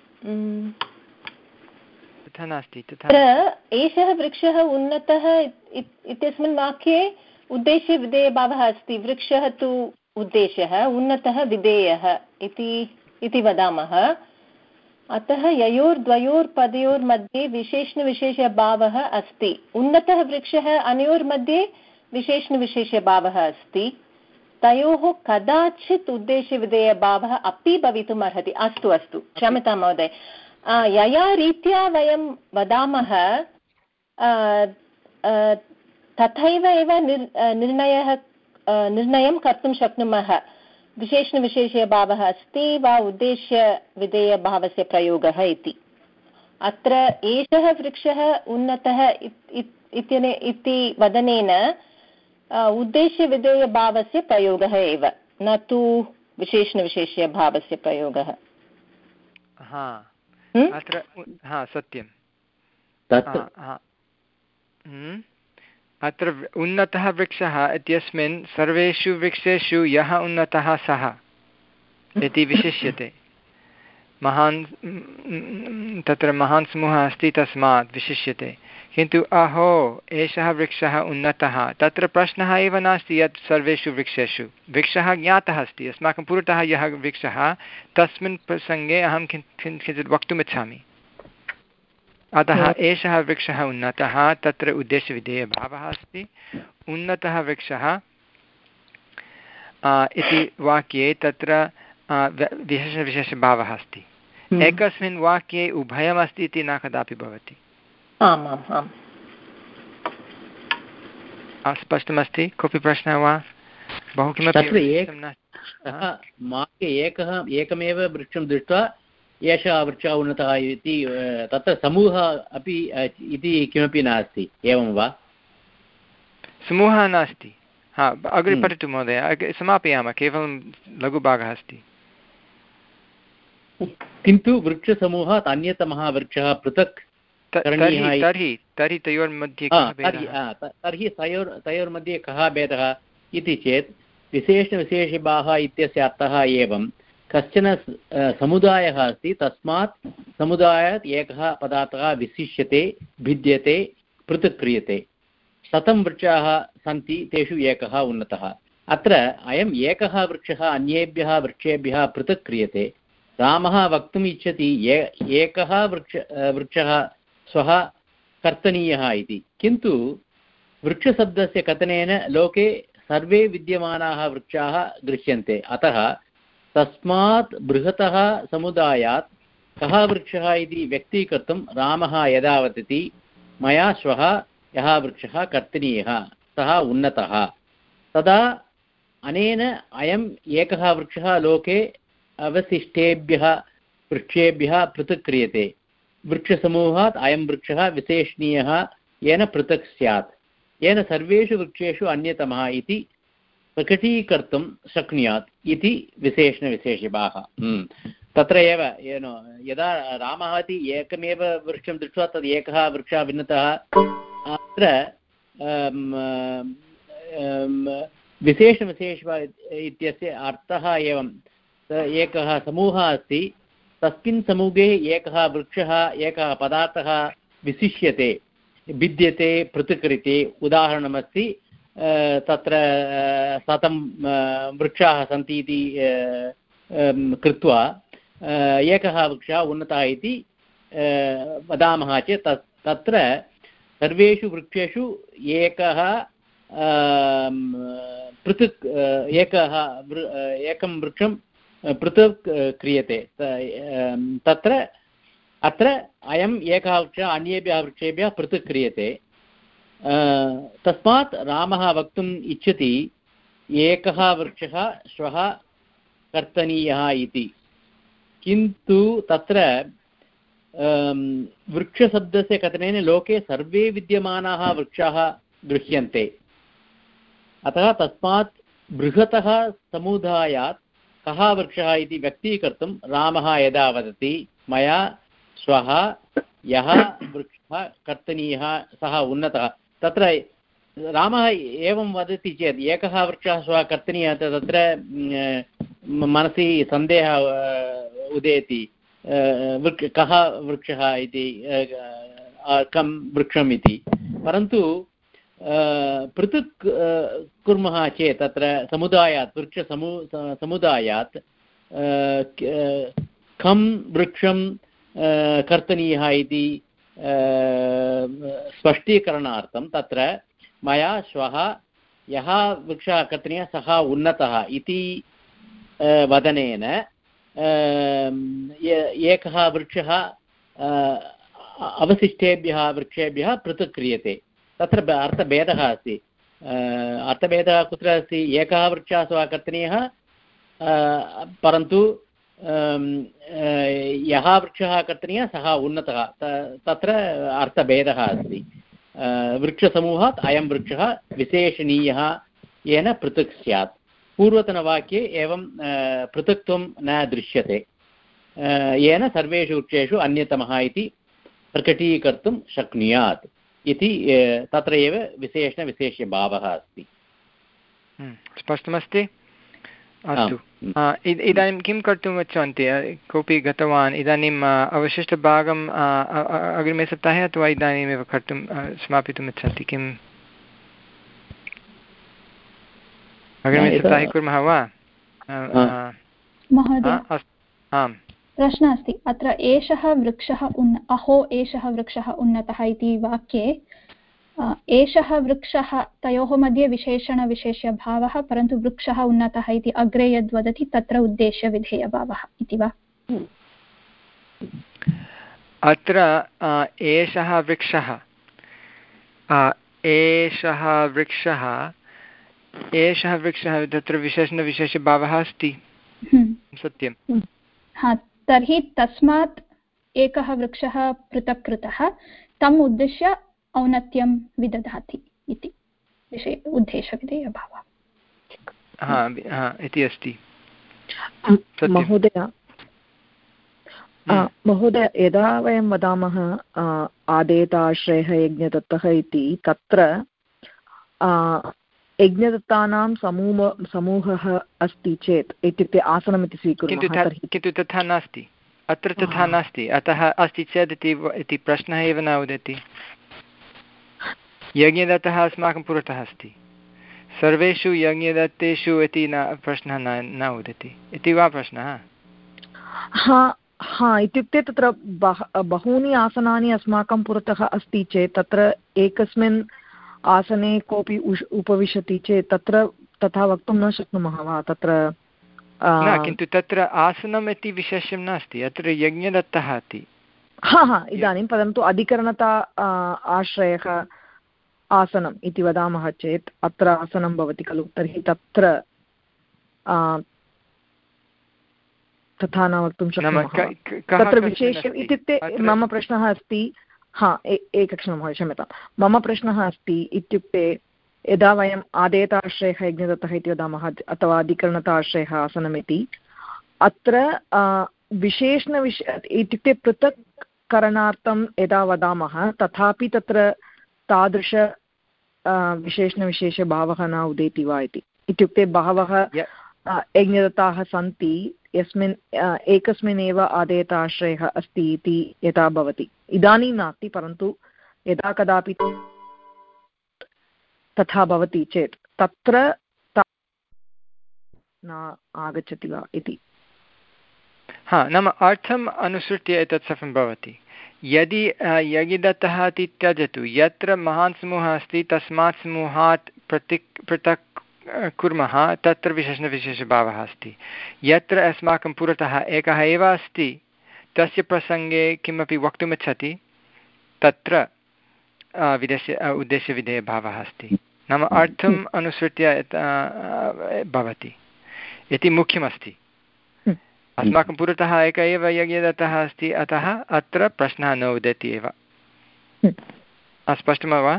तथा नास्ति। तत्र एषः वृक्षः उन्नतः इत्यस्मिन् वाक्ये उद्देश्यविधेयभावः अस्ति। वृक्षः तु उद्देश्यः, उन्नतः विधेयः इति वदामः। अतः ययोर्द्वयोर्पदयोर्मध्ये विशेषणविशेषभावः अस्ति। उन्नतः वृक्षः अनयोर्मध्ये विशेषणविशेषभावः अस्ति। तयोः कदाचित् उद्देश्यविधेयभावः अपि भवितुम् अर्हति। अस्तु अस्तु, क्षम्यतां महोदय। यया रीत्या वयं वदामः तथैव एव निर् निर्णयः निर्णयं कर्तुं शक्नुमः। विशेषणविशेषभावः अस्ति वा उद्देश्यविधेयभावस्य प्रयोगः इति। अत्र एषः वृक्षः उन्नतः इत्यने इति वदनेन उद्देश्यविधेयभावस्य प्रयोगः एव, न तु विशेषणविशेषभावस्य प्रयोगः। अत्र हा सत्यं। अत्र उन्नतः वृक्षः इत्यस्मिन् सर्वेषु वृक्षेषु यः उन्नतः सः इति विशिष्यते। महान् तत्र महान् समूहः अस्ति तस्मात् विशिष्यते। किन्तु अहो एषः वृक्षः उन्नतः, तत्र प्रश्नः एव नास्ति यत् सर्वेषु वृक्षेषु। वृक्षः ज्ञातः अस्ति, अस्माकं पुरतः यः वृक्षः तस्मिन् प्रसङ्गे अहं किञ्चित् वक्तुमिच्छामि। अतः एषः वृक्षः उन्नतः, तत्र उद्देश्यविधेयभावः अस्ति। उन्नतः वृक्षः इति वाक्ये तत्र विशेषविशेषभावः अस्ति। एकस्मिन् वाक्ये उभयमस्ति इति न कदापि भवति। आम् आम् आम्, स्पष्टमस्ति। कोऽपि प्रश्नः वा? बहु किमपि मार्गे एकः एकमेव वृक्षं दृष्ट्वा एषः वृक्षः उन्नतः इति तत्र समूहः अपि इति किमपि नास्ति, एवं वा? समूहः नास्ति। हा, अग्रे पठतु महोदय, समापयामः, केवलं लघुभागः अस्ति। किन्तु वृक्षसमूहात् अन्यतमः वृक्षः पृथक् तर्हि तर्हि तयोर्मध्ये तर्हि तयोर् तयोर्मध्ये कः भेदः इति चेत् विशेषविशेषभावः इत्यस्य अर्थः एवं कश्चन समुदायः अस्ति, तस्मात् समुदायात् एकः पदार्थः विशिष्यते, भिद्यते, पृथक् क्रियते। शतं वृक्षाः सन्ति, तेषु एकः उन्नतः। अत्र अयम् एकः वृक्षः अन्येभ्यः वृक्षेभ्यः पृथक् क्रियते। रामः वक्तुम् इच्छति एकः वृक्ष वृक्षः स्वः कर्तनीयः इति, किन्तु वृक्षशब्दस्य कथनेन लोके सर्वे विद्यमानाः वृक्षाः दृश्यन्ते। अतः तस्मात् बृहतः समुदायात् कः वृक्षः इति व्यक्तीकर्तुं रामः यदा वदति मया श्वः यः वृक्षः कर्तनीयः सः उन्नतः, तदा अनेन अयम् एकः वृक्षः लोके अवशिष्टेभ्यः वृक्षेभ्यः पृथक् क्रियते। वृक्षसमूहात् अयं वृक्षः विशेषणीयः येन पृथक् स्यात्, येन सर्वेषु वृक्षेषु अन्यतमः इति प्रकटीकर्तुं शक्नुयात् इति विशेषणविशेषभावः। तत्र एव येन यदा रामः इति एकमेव वृक्षं दृष्ट्वा तद् एकः वृक्षः भिन्नतः, अत्र विशेषविशेषः इत्यस्य अर्थः एवं एकः समूहः अस्ति, तस्मिन् समूहे एकः वृक्षः एकः पदार्थः विशिष्यते, भिद्यते, पृथक्क्रियते। उदाहरणमस्ति, तत्र शतं वृक्षाः सन्ति इति कृत्वा एकः वृक्षः उन्नतः इति वदामः चेत् तत्र सर्वेषु वृक्षेषु एकः पृथक् एकः एकं वृक्षं पृथक् क्रियते। तत्र अत्र अयम् एकः वृक्षः अन्येभ्यः वृक्षेभ्यः पृथक् क्रियते। तस्मात् रामः वक्तुम् इच्छति एकः वृक्षः श्वः कर्तनीयः इति, किन्तु तत्र वृक्षशब्दस्य कथनेन लोके सर्वे विद्यमानाः वृक्षाः दृश्यन्ते। अतः तस्मात् बृहतः समुदायात् कः वृक्षः इति व्यक्तीकर्तुं रामः यदा वदति मया श्वः यः वृक्षः कर्तनीयः सः उन्नतः, तत्र रामः एवं वदति चेत् एकः वृक्षः श्वः कर्तनीयः, तत्र मनसि सन्देहः उदेति वृक्ष कः वृक्षः इति, कं वृक्षम् इति। परन्तु पृथक् कुर्मः चेत् तत्र समुदायात् वृक्षसमू समुदायात् कं वृक्षं कर्तनीयः इति स्पष्टीकरणार्थं तत्र मया श्वः यः वृक्षः कर्तनीयः सः उन्नतः इति वदनेन एकः वृक्षः अवशिष्टेभ्यः वृक्षेभ्यः पृथक् क्रियते। तत्र अर्थभेदः अस्ति। अर्थभेदः कुत्र अस्ति? एकः वृक्षः स्वः कर्तनीयः, परन्तु यः वृक्षः कर्तनीयः सः उन्नतः, तत्र अर्थभेदः अस्ति। वृक्षसमूहात् अयं वृक्षः विशेषणीयः येन पृथक् स्यात्। पूर्वतनवाक्ये एवं पृथक्त्वं न दृश्यते, येन सर्वेषु वृक्षेषु अन्यतमः इति प्रकटीकर्तुं शक्नुयात् इति तत्र एव विशेषणविशेष्यभावः अस्ति। स्पष्टमस्ति? अस्तु, इदानीं किं कर्तुम् इच्छन्ति? कोऽपि गतवान्, इदानीम् अवशिष्टभागम् अग्रिमे सप्ताहे अथवा इदानीमेव कर्तुं समापितुम् इच्छन्ति? किम् अग्रिमे सप्ताहे कुर्मः वा? महोदय, आम्, प्रश्नः अस्ति अत्र। एषः वृक्षः उन्न अहो एषः वृक्षः उन्नतः इति वाक्ये एषः वृक्षः तयोः मध्ये विशेषणविशेष्यभावः, परन्तु वृक्षः उन्नतः इति अग्रे यद् वदति तत्र उद्देश्यविधेयभावः इति वा? अत्र एषः वृक्षः एषः वृक्षः एषः वृक्षः तत्र विशेषणविशेषभावः अस्ति, सत्यं। हा, तर्हि तस्मात् एकः वृक्षः पृथक् कृतः, तम् उद्दिश्य औन्नत्यं विदधाति इति विषये उद्देशविधेयभावः हा इति अस्ति। महोदय, महोदय, यदा वयं वदामः आदेताश्रयः यज्ञदत्तः इति, तत्र यज्ञदत्तानां समूह समूहः अस्ति चेत्, इत्युक्ते आसनमिति स्वीकुर्मः, किन्तु तथा नास्ति, अत्र तथा नास्ति, अतः अस्ति चेत् इति प्रश्नः एव न उदेति। यज्ञदत्तः अस्माकं पुरतः अस्ति, सर्वेषु यज्ञदत्तेषु इति न प्रश्नः न न उदेति इति वा प्रश्नः? हा हा इत्युक्ते तत्र बह बहूनि आसनानि अस्माकं पुरतः अस्ति चेत्, तत्र एकस्मिन् आसने कोऽपि उष् उपविशति चेत् तत्र तथा वक्तुं न शक्नुमः वा? तत्र न, किन्तु तत्र आसनम् इति विशेषं नास्ति, अत्र यज्ञदत्तः इति। हा हा इदानीं परन्तु अधिकरणता आश्रयः आसनम् इति वदामः चेत् अत्र आसनं भवति खलु, तर्हि तत्र तथा न वक्तुं शक्नुमः। तत्र विशेषम् इत्युक्ते मम प्रश्नः अस्ति, हा एकक्षणं महोदय क्षम्यतां, मम प्रश्नः अस्ति इत्युक्ते यदा वयम् आदेताश्रयः यज्ञदत्तः इति वदामः अथवा अधिकरणताश्रयः आसनमिति, अत्र विशेषणविश इत्युक्ते पृथक् करणार्थं यदा वदामः तथापि तत्र तादृश विशेषणविशेषभावः न उदेति वा इति। इत्युक्ते बहवः यज्ञदत्ताः सन्ति, यस्मिन् एकस्मिन् एव आदेताश्रयः अस्ति इति यथा भवति, इदानीं नास्ति परन्तु यदा कदापि तथा भवति चेत् तत्र न आगच्छति वा इति। हा, नाम अर्थम् अनुसृत्य एतत् सर्वं भवति। यदि यज्ञदत्तः इति त्यजतु, यत्र महान् समूहः अस्ति तस्मात् समूहात् पृथक् पृथक् कुर्मः, तत्र विशेषणविशेषभावः अस्ति। यत्र अस्माकं पुरतः एकः एव अस्ति, तस्य प्रसङ्गे किमपि वक्तुमिच्छति, तत्र विदेश्य उद्देश्यविधेयभावः अस्ति, नाम अर्थम् अनुसृत्य भवति इति मुख्यमस्ति। अस्माकं पुरतः एकः एव यज्ञदत्तः अस्ति, अतः अत्र प्रश्नः न उदेति एव। स्पष्टं वा?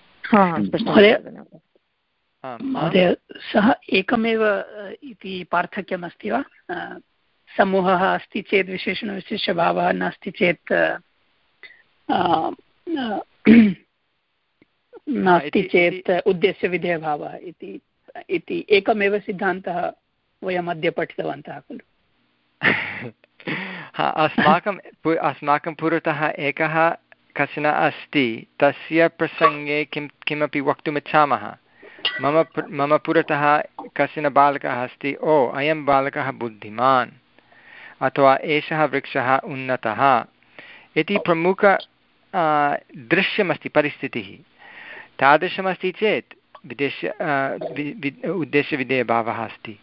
महोदय, सः एकमेव इति पार्थक्यमस्ति वा? समूहः अस्ति चेत् विशेषणविशेषभावः, नास्ति चेत् नास्ति चेत् उद्देश्यविधेयभावः इति इति एकमेव सिद्धान्तः वयम् अद्य पठितवन्तः खलु। हा, अस्माकं अस्माकं पुरतः एकः कश्चन अस्ति, तस्य प्रसङ्गे किं किमपि वक्तुमिच्छामः। मम मम पुरतः कश्चन बालकः अस्ति, ओ अयं बालकः बुद्धिमान्, अथवा एषः वृक्षः उन्नतः इति प्रमुख दृश्यमस्ति, परिस्थितिः। तादृशमस्ति चेत् विदेश्य उद्देश्यविधेयभावः अस्ति।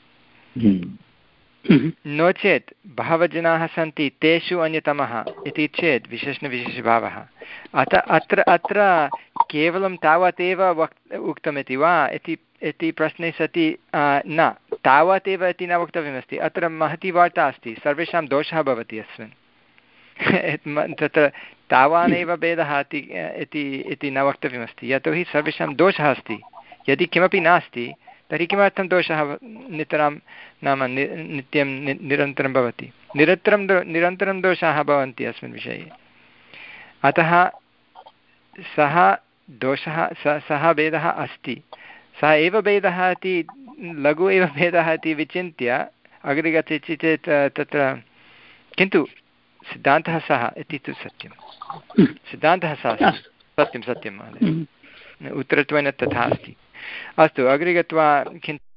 नो चेत् बहवः जनाः सन्ति, तेषु अन्यतमः इति चेत् विशेषणविशेषभावः। अतः अत्र अत्र केवलं तावदेव वक् उक्तमिति वा इति इति प्रश्ने सति न, तावदेव इति न वक्तव्यमस्ति। अत्र महती वार्ता अस्ति, सर्वेषां दोषः भवति अस्मिन्। तत्र तावानेव भेदः इति इति न वक्तव्यमस्ति, यतोहि सर्वेषां दोषः अस्ति। यदि किमपि नास्ति तर्हि किमर्थं दोषः नितरां नाम नि नित्यं नि निरन्तरं भवति? निरन्तरं दो निरन्तरं दोषाः भवन्ति अस्मिन् विषये। अतः सः दोषः स सः भेदः अस्ति, सः एव भेदः इति लघु एव भेदः इति विचिन्त्य अग्रे गच्छति चेत् तत्र, किन्तु सिद्धान्तः सः इति तु सत्यं, सिद्धान्तः सः सत्यं सत्यं महोदय, उत्तरत्वेन तथा अस्ति। अस्तु, अग्रे गत्वा किञ्चित्